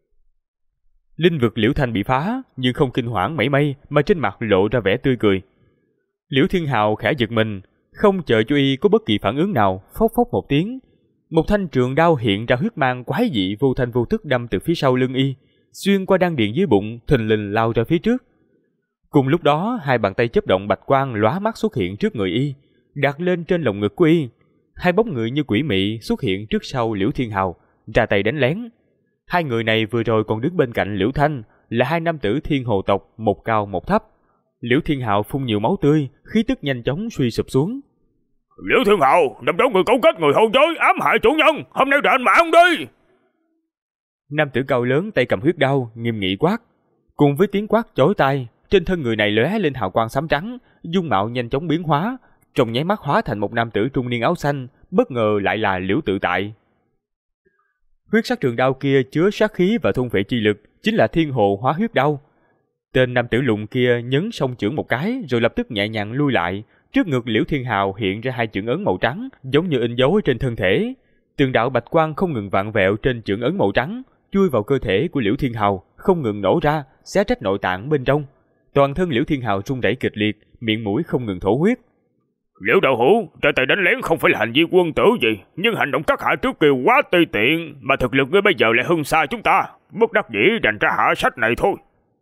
Linh vực Liễu Thanh bị phá, nhưng không kinh hoảng mảy may, mà trên mặt lộ ra vẻ tươi cười. Liễu Thiên Hào khẽ giật mình, không chờ cho y có bất kỳ phản ứng nào, phốc phốc một tiếng, một thanh trường đao hiện ra huyết mang quái dị vô thanh vô tức đâm từ phía sau lưng y, xuyên qua đan điền dưới bụng, thình lình lao ra phía trước. Cùng lúc đó, hai bàn tay chớp động bạch quang lóa mắt xuất hiện trước người y, đặt lên trên lồng ngực của y. Hai bóng người như quỷ mị xuất hiện trước sau Liễu Thiên Hào, ra tay đánh lén. Hai người này vừa rồi còn đứng bên cạnh Liễu Thanh, là hai nam tử thiên hồ tộc, một cao một thấp. Liễu Thiên Hào phun nhiều máu tươi, khí tức nhanh chóng suy sụp xuống. Liễu Thiên Hào, năm đó người cấu kết người hậu giới ám hại chủ nhân, hôm nay đền mạng đi. Nam tử cao lớn tay cầm huyết đao, nghiêm nghị quát. Cùng với tiếng quát chói tai, trên thân người này lóe lên hào quang xám trắng, dung mạo nhanh chóng biến hóa, trong nháy mắt hóa thành một nam tử trung niên áo xanh, bất ngờ lại là Liễu Tự Tại. Huyết sắc trường đao kia chứa sát khí và thôn phệ chi lực, chính là Thiên Hồ Hóa Huyết Đao. Tên nam tử lùn kia nhấn song chưởng một cái, rồi lập tức nhẹ nhàng lui lại. Trước ngực Liễu Thiên Hào hiện ra hai chưởng ấn màu trắng, giống như in dấu trên thân thể. Từng đạo bạch quang không ngừng vặn vẹo trên chưởng ấn màu trắng, chui vào cơ thể của Liễu Thiên Hào, không ngừng nổ ra, xé rách nội tạng bên trong. Toàn thân Liễu Thiên Hào run rẩy kịch liệt, miệng mũi không ngừng thổ huyết. Liễu đạo hữu, ra tay đánh lén không phải là hành vi quân tử gì, nhưng hành động các hạ trước kia quá tùy tiện, mà thực lực ngươi bây giờ lại hơn xa chúng ta, bất đắc dĩ đành ra hạ sách này thôi.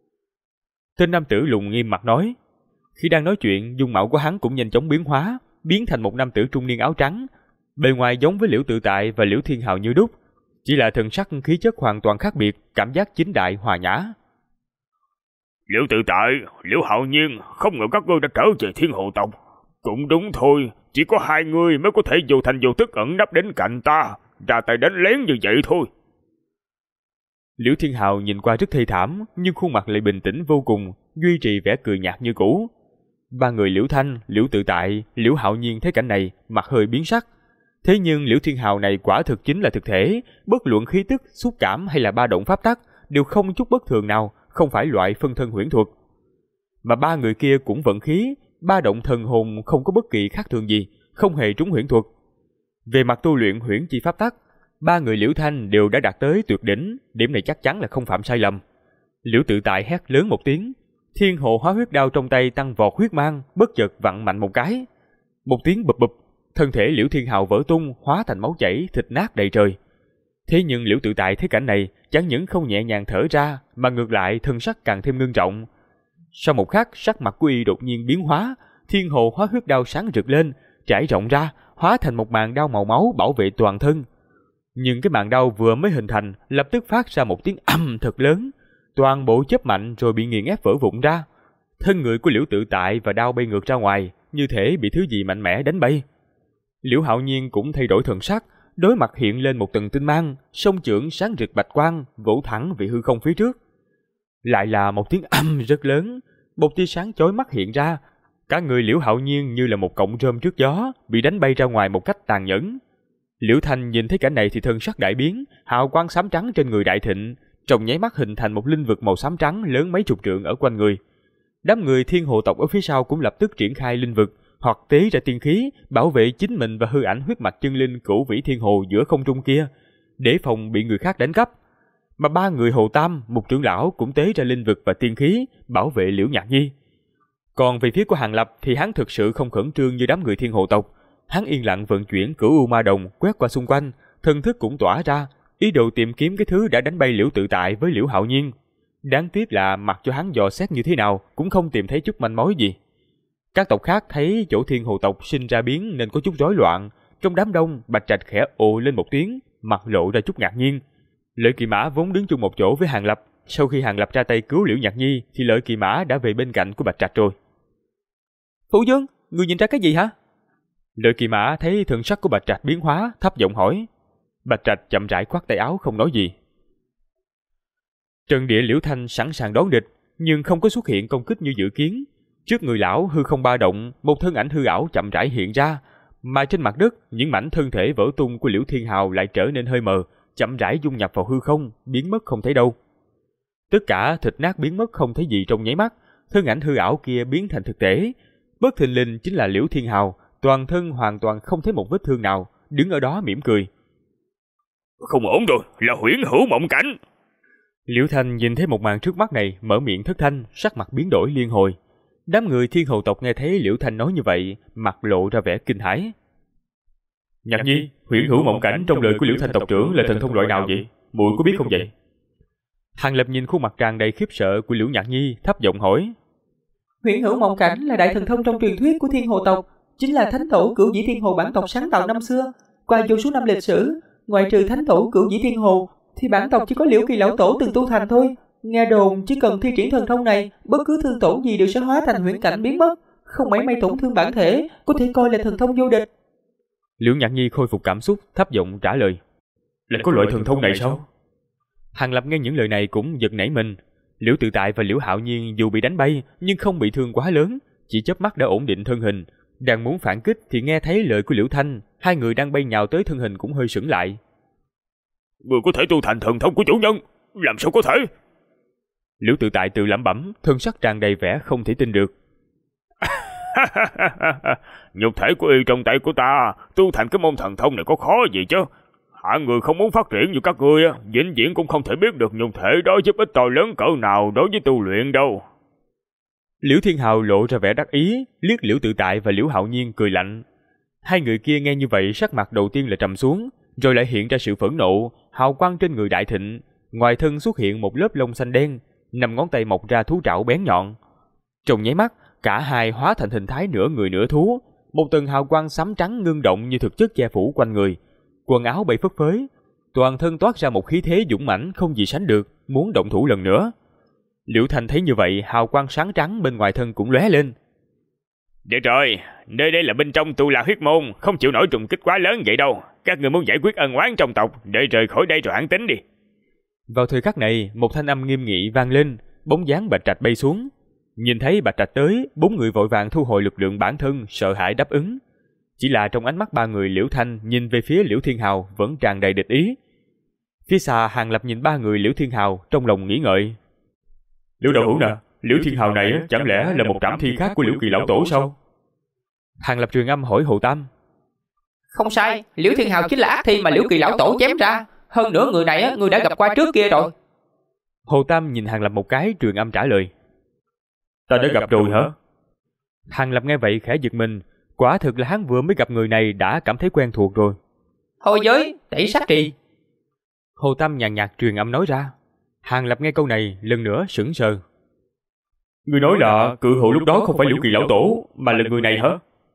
Tên nam tử lùn nghiêm mặt nói. Khi đang nói chuyện, dung mạo của hắn cũng nhanh chóng biến hóa, biến thành một nam tử trung niên áo trắng. Bề ngoài giống với Liễu Tự Tại và Liễu Thiên Hào như đúc, chỉ là thần sắc khí chất hoàn toàn khác biệt, cảm giác chính đại hòa nhã. Liễu Tự Tại, Liễu Hạo Nhiên, không ngờ các ngươi đã trở về Thiên Hồ tộc. Cũng đúng thôi, chỉ có hai người mới có thể vô thành vô tức ẩn nấp đến cạnh ta, ra tay đánh lén như vậy thôi. Liễu Thiên Hào nhìn qua rất thê thảm, nhưng khuôn mặt lại bình tĩnh vô cùng, duy trì vẻ cười nhạt như cũ. Ba người Liễu Thanh, Liễu Tự Tại, Liễu Hạo Nhiên thấy cảnh này, mặt hơi biến sắc. Thế nhưng Liễu Thiên Hào này quả thực chính là thực thể, bất luận khí tức, xúc cảm hay là ba động pháp tắc đều không chút bất thường nào, không phải loại phân thân huyễn thuật. Mà ba người kia cũng vận khí, ba động thần hồn không có bất kỳ khác thường gì, không hề trúng huyễn thuật. Về mặt tu luyện huyễn chi pháp tắc, ba người Liễu Thanh đều đã đạt tới tuyệt đỉnh, điểm này chắc chắn là không phạm sai lầm. Liễu Tự Tại hét lớn một tiếng, Thiên Hồ Hóa Huyết Đao trong tay tăng vọt huyết mang, bất chợt vặn mạnh một cái. Một tiếng bụp bụp, thân thể Liễu Thiên Hào vỡ tung, hóa thành máu chảy, thịt nát đầy trời. Thế nhưng Liễu Tự Tại thấy cảnh này, chẳng những không nhẹ nhàng thở ra, mà ngược lại thân sắc càng thêm ngưng trọng. Sau một khắc, sắc mặt của y đột nhiên biến hóa, Thiên Hồ Hóa Huyết Đao sáng rực lên, trải rộng ra, hóa thành một màn đao màu máu bảo vệ toàn thân. Nhưng cái màn đao vừa mới hình thành, lập tức phát ra một tiếng ầm thật lớn, toàn bộ chớp mạnh rồi bị nghiền ép vỡ vụn ra. Thân người của Liễu Tự Tại và đao bay ngược ra ngoài, như thể bị thứ gì mạnh mẽ đánh bay. Liễu Hạo Nhiên cũng thay đổi thần sắc, đối mặt hiện lên một tầng tinh mang, song chưởng sáng rực bạch quang, vỗ thẳng về hư không phía trước. Lại là một tiếng ầm rất lớn, một tia sáng chói mắt hiện ra, cả người Liễu Hạo Nhiên như là một cọng rơm trước gió, bị đánh bay ra ngoài một cách tàn nhẫn. Liễu Thanh nhìn thấy cảnh này thì thân sắc đại biến, hào quang xám trắng trên người đại thịnh, trong nháy mắt hình thành một linh vực màu xám trắng lớn mấy chục trượng ở quanh người. Đám người Thiên Hồ tộc ở phía sau cũng lập tức triển khai linh vực, hoặc tế ra tiên khí, bảo vệ chính mình và hư ảnh huyết mạch chân linh Cửu Vĩ Thiên Hồ giữa không trung kia, để phòng bị người khác đánh cắp. Mà ba người Hồ Tam, một trưởng lão cũng tế ra linh vực và tiên khí, bảo vệ Liễu Nhạc Nhi. Còn về phía của Hàng Lập thì hắn thực sự không khẩn trương như đám người Thiên Hồ tộc. Hắn yên lặng vận chuyển Cửu U Ma Đồng quét qua xung quanh, thần thức cũng tỏa ra, ý đồ tìm kiếm cái thứ đã đánh bay Liễu Tự Tại với Liễu Hạo Nhiên. Đáng tiếc là mặc cho hắn dò xét như thế nào cũng không tìm thấy chút manh mối gì. Các tộc khác thấy chỗ Thiên Hồ tộc sinh ra biến nên có chút rối loạn. Trong đám đông, Bạch Trạch khẽ ồ lên một tiếng, mặt lộ ra chút ngạc nhiên. Lợi Kỳ Mã vốn đứng chung một chỗ với Hàng Lập, sau khi Hàng Lập ra tay cứu Liễu Nhạc Nhi thì Lợi Kỳ Mã đã về bên cạnh của Bạch Trạch rồi. Phụ Dương, người nhìn ra cái gì hả? Lợi Kỳ Mã thấy thần sắc của Bạch Trạch biến hóa, thấp giọng hỏi. Bạch Trạch chậm rãi khoát tay áo không nói gì. Trận địa Liễu Thanh sẵn sàng đón địch, nhưng không có xuất hiện công kích như dự kiến. Trước người lão hư không ba động, một thân ảnh hư ảo chậm rãi hiện ra, mà trên mặt đất những mảnh thân thể vỡ tung của Liễu Thiên Hào lại trở nên hơi mờ, chậm rãi dung nhập vào hư không, biến mất không thấy đâu. Tất cả thịt nát biến mất không thấy gì trong nháy mắt, thân ảnh hư ảo kia biến thành thực thể. Bất thình lình chính là Liễu Thiên Hào, toàn thân hoàn toàn không thấy một vết thương nào, đứng ở đó mỉm cười. Không ổn rồi, là huyễn hữu mộng cảnh. Liễu Thanh nhìn thấy một màn trước mắt này, mở miệng thất thanh, sắc mặt biến đổi liên hồi. Đám người Thiên Hồ tộc nghe thấy Liễu Thanh nói như vậy, mặt lộ ra vẻ kinh hãi. Nhạc Nhi, huyễn hữu mộng cảnh trong lời của Liễu Thanh tộc trưởng là thần thông loại nào vậy? Muội có biết không vậy? Hàng Lập nhìn khuôn mặt tràn đầy khiếp sợ của Liễu Nhạc Nhi, thấp giọng hỏi. Huyễn hữu mộng cảnh là đại thần thông trong truyền thuyết của Thiên Hồ tộc, chính là thánh tổ Cửu Vĩ Thiên Hồ bản tộc sáng tạo năm xưa. Qua vô số năm lịch sử, ngoại trừ thánh tổ Cửu Vĩ Thiên Hồ thì bản tộc chỉ có Liễu Kỳ lão tổ từng tu thành thôi. Nghe đồn chỉ cần thi triển thần thông này, bất cứ thương tổn gì đều sẽ hóa thành huyễn cảnh biến mất, không mảy may tổn thương bản thể, có thể coi là thần thông vô địch. Liễu Nhạc Nhi khôi phục cảm xúc, thấp giọng trả lời. Lại có loại thần thông này sao? Hàng Lập nghe những lời này cũng giật nảy mình. Liễu Tự Tại và Liễu Hạo Nhiên dù bị đánh bay nhưng không bị thương quá lớn, chỉ chớp mắt đã ổn định thân hình. Đang muốn phản kích thì nghe thấy lời của Liễu Thanh, hai người đang bay nhào tới thân hình cũng hơi sững lại. Người có thể tu thành thần thông của chủ nhân, làm sao có thể? Liễu Tự Tại tự lẩm bẩm, thân sắc tràn đầy vẻ không thể tin được. Nhục thể của y trong tay của ta, tu thành cái môn thần thông này có khó gì chứ? Hạng người không muốn phát triển như các ngươi, vĩnh viễn cũng không thể biết được nhục thể đó giúp ích to lớn cỡ nào đối với tu luyện đâu. Liễu Thiên Hào lộ ra vẻ đắc ý, liếc Liễu Tự Tại và Liễu Hạo Nhiên cười lạnh. Hai người kia nghe như vậy, sắc mặt đầu tiên là trầm xuống, rồi lại hiện ra sự phẫn nộ, hào quang trên người đại thịnh, ngoài thân xuất hiện một lớp lông xanh đen, 5 ngón tay mọc ra thú trảo bén nhọn. Trong nháy mắt, cả hai hóa thành hình thái nửa người nửa thú, một tầng hào quang xám trắng ngưng động như thực chất che phủ quanh người, quần áo bay phất phới, toàn thân toát ra một khí thế dũng mãnh không gì sánh được, muốn động thủ lần nữa. Liễu Thanh thấy như vậy, hào quang sáng trắng bên ngoài thân cũng lóe lên. Được rồi, nơi đây là bên trong Tu La huyết môn, không chịu nổi trùng kích quá lớn vậy đâu. Các người muốn giải quyết ân oán trong tộc, để rời khỏi đây rồi hãng tính đi. Vào thời khắc này, một thanh âm nghiêm nghị vang lên, bóng dáng Bạch Trạch bay xuống. Nhìn thấy Bạch Trạch tới, 4 người vội vàng thu hồi lực lượng bản thân, sợ hãi đáp ứng. Chỉ là trong ánh mắt 3 người Liễu Thanh nhìn về phía Liễu Thiên Hào vẫn tràn đầy địch ý. Phía xa Hàng Lập nhìn 3 người Liễu Thiên Hào, trong lòng nghĩ ngợi. Liễu đạo hữu nè, Liễu Thiên Hào này chẳng lẽ là một trảm thi khác của Liễu Kỳ lão tổ sao? Hàng Lập truyền âm hỏi Hồ Tam. Không sai, Liễu Thiên Hào chính là ác thi mà Liễu Kỳ lão tổ chém ra. Hơn nữa người này người đã gặp qua trước kia rồi. Hồ Tam nhìn Hàng Lập một cái, truyền âm trả lời. Ta đã gặp rồi hả? Hàng Lập nghe vậy khẽ giật mình, quả thực là hắn vừa mới gặp người này đã cảm thấy quen thuộc rồi. Hồi giới, tẩy sát trì. Hồ Tam nhàn nhạt truyền âm nói ra. Hàng Lập nghe câu này lần nữa sững sờ. Người nói là cự hộ lúc đó không phải Liễu Kỳ lão tổ, mà là người này hả?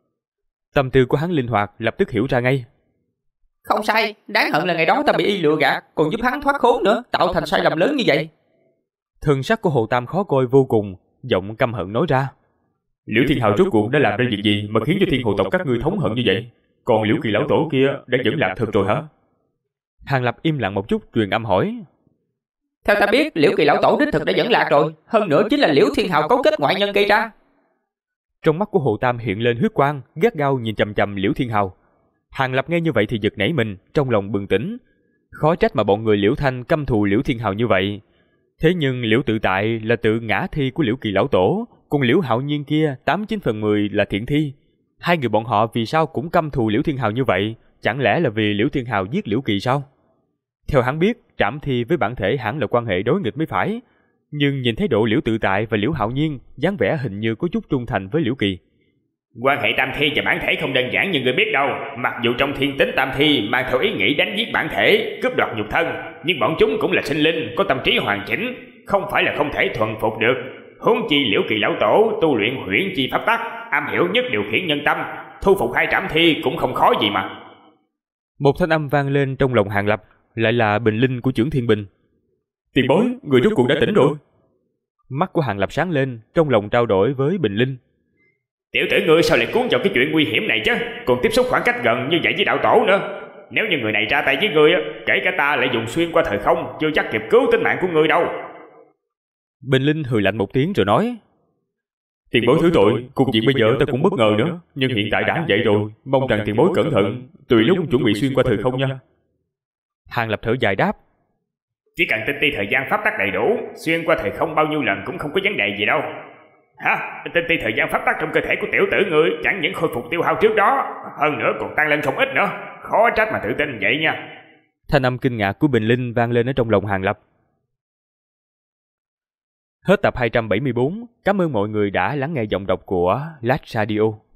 Tâm tư của hắn linh hoạt, lập tức hiểu ra ngay. Không sai, đáng hận là ngày đó ta bị y lừa gạt, còn giúp hắn thoát khốn nữa, tạo thành sai lầm lớn như vậy. Thần sắc của Hồ Tam khó coi vô cùng, giọng căm hận nói ra. Liễu Thiên Hào rốt cuộc đã làm ra việc gì mà khiến cho thiên hồ tộc các ngươi thống hận như vậy? Còn Liễu Kỳ lão tổ kia đã dẫn lạc thật rồi hả? Hàng Lập im lặng một chút, truyền âm hỏi. Theo ta biết, Liễu Kỳ lão tổ đích thực đã dẫn lạc rồi, hơn nữa chính là Liễu Thiên Hào cấu kết ngoại nhân gây ra. Trong mắt của Hồ Tam hiện lên huyết quang, gắt gao nhìn chằm chằm Liễu Thiên Hào. Hàng Lập nghe như vậy thì giật nảy mình, trong lòng bừng tỉnh. Khó trách mà bọn người Liễu Thanh căm thù Liễu Thiên Hào như vậy. Thế nhưng Liễu Tự Tại là tự ngã thi của Liễu Kỳ lão tổ, còn Liễu Hạo Nhiên kia 89/10 là thiện thi. Hai người bọn họ vì sao cũng căm thù Liễu Thiên Hào như vậy? Chẳng lẽ là vì Liễu Thiên Hào giết Liễu Kỳ sao? Theo hắn biết, trảm thi với bản thể hẳn là quan hệ đối nghịch mới phải. Nhưng nhìn thấy độ Liễu Tự Tại và Liễu Hạo Nhiên, dáng vẻ hình như có chút trung thành với Liễu Kỳ. Quan hệ tam thi và bản thể không đơn giản như người biết đâu. Mặc dù trong thiên tính tam thi mang theo ý nghĩ đánh giết bản thể, cướp đoạt nhục thân, nhưng bọn chúng cũng là sinh linh, có tâm trí hoàn chỉnh, không phải là không thể thuần phục được. Huống chi Liễu Kỳ lão tổ tu luyện huyễn chi pháp tắc, am hiểu nhất điều khiển nhân tâm, thu phục 2 trảm thi cũng không khó gì mà. Một thanh âm vang lên trong lòng Hàng Lập, lại là Bình Linh của Chưởng Thiên Bình. Tiền bối, người rốt cuộc đã tỉnh rồi. Mắt của Hàng Lập sáng lên, trong lòng trao đổi với Bình Linh. Tiểu tử ngươi sao lại cuốn vào cái chuyện nguy hiểm này chứ, còn tiếp xúc khoảng cách gần như vậy với đạo tổ nữa. Nếu như người này ra tay với ngươi, kể cả ta lại dùng xuyên qua thời không, chưa chắc kịp cứu tính mạng của ngươi đâu. Bình Linh hừ lạnh một tiếng rồi nói. Tiền bối thứ tội, cục diện bây giờ ta cũng bất ngờ nữa, nhưng hiện tại đã vậy rồi, mong rằng tiền bối cẩn thận, tùy lúc chuẩn bị xuyên qua thời không nha. Hàng Lập thở dài đáp. Chỉ cần tinh ti thời gian pháp tắc đầy đủ, xuyên qua thời không bao nhiêu lần cũng không có vấn đề gì đâu. Hả? Tinh ti thời gian pháp tắc trong cơ thể của tiểu tử ngươi chẳng những khôi phục tiêu hao trước đó, hơn nữa còn tăng lên không ít nữa, khó trách mà tự tin vậy nha. Thanh âm kinh ngạc của Bình Linh vang lên ở trong lòng Hàng Lập. Hết tập 274, cảm ơn mọi người đã lắng nghe giọng đọc của Last Radio.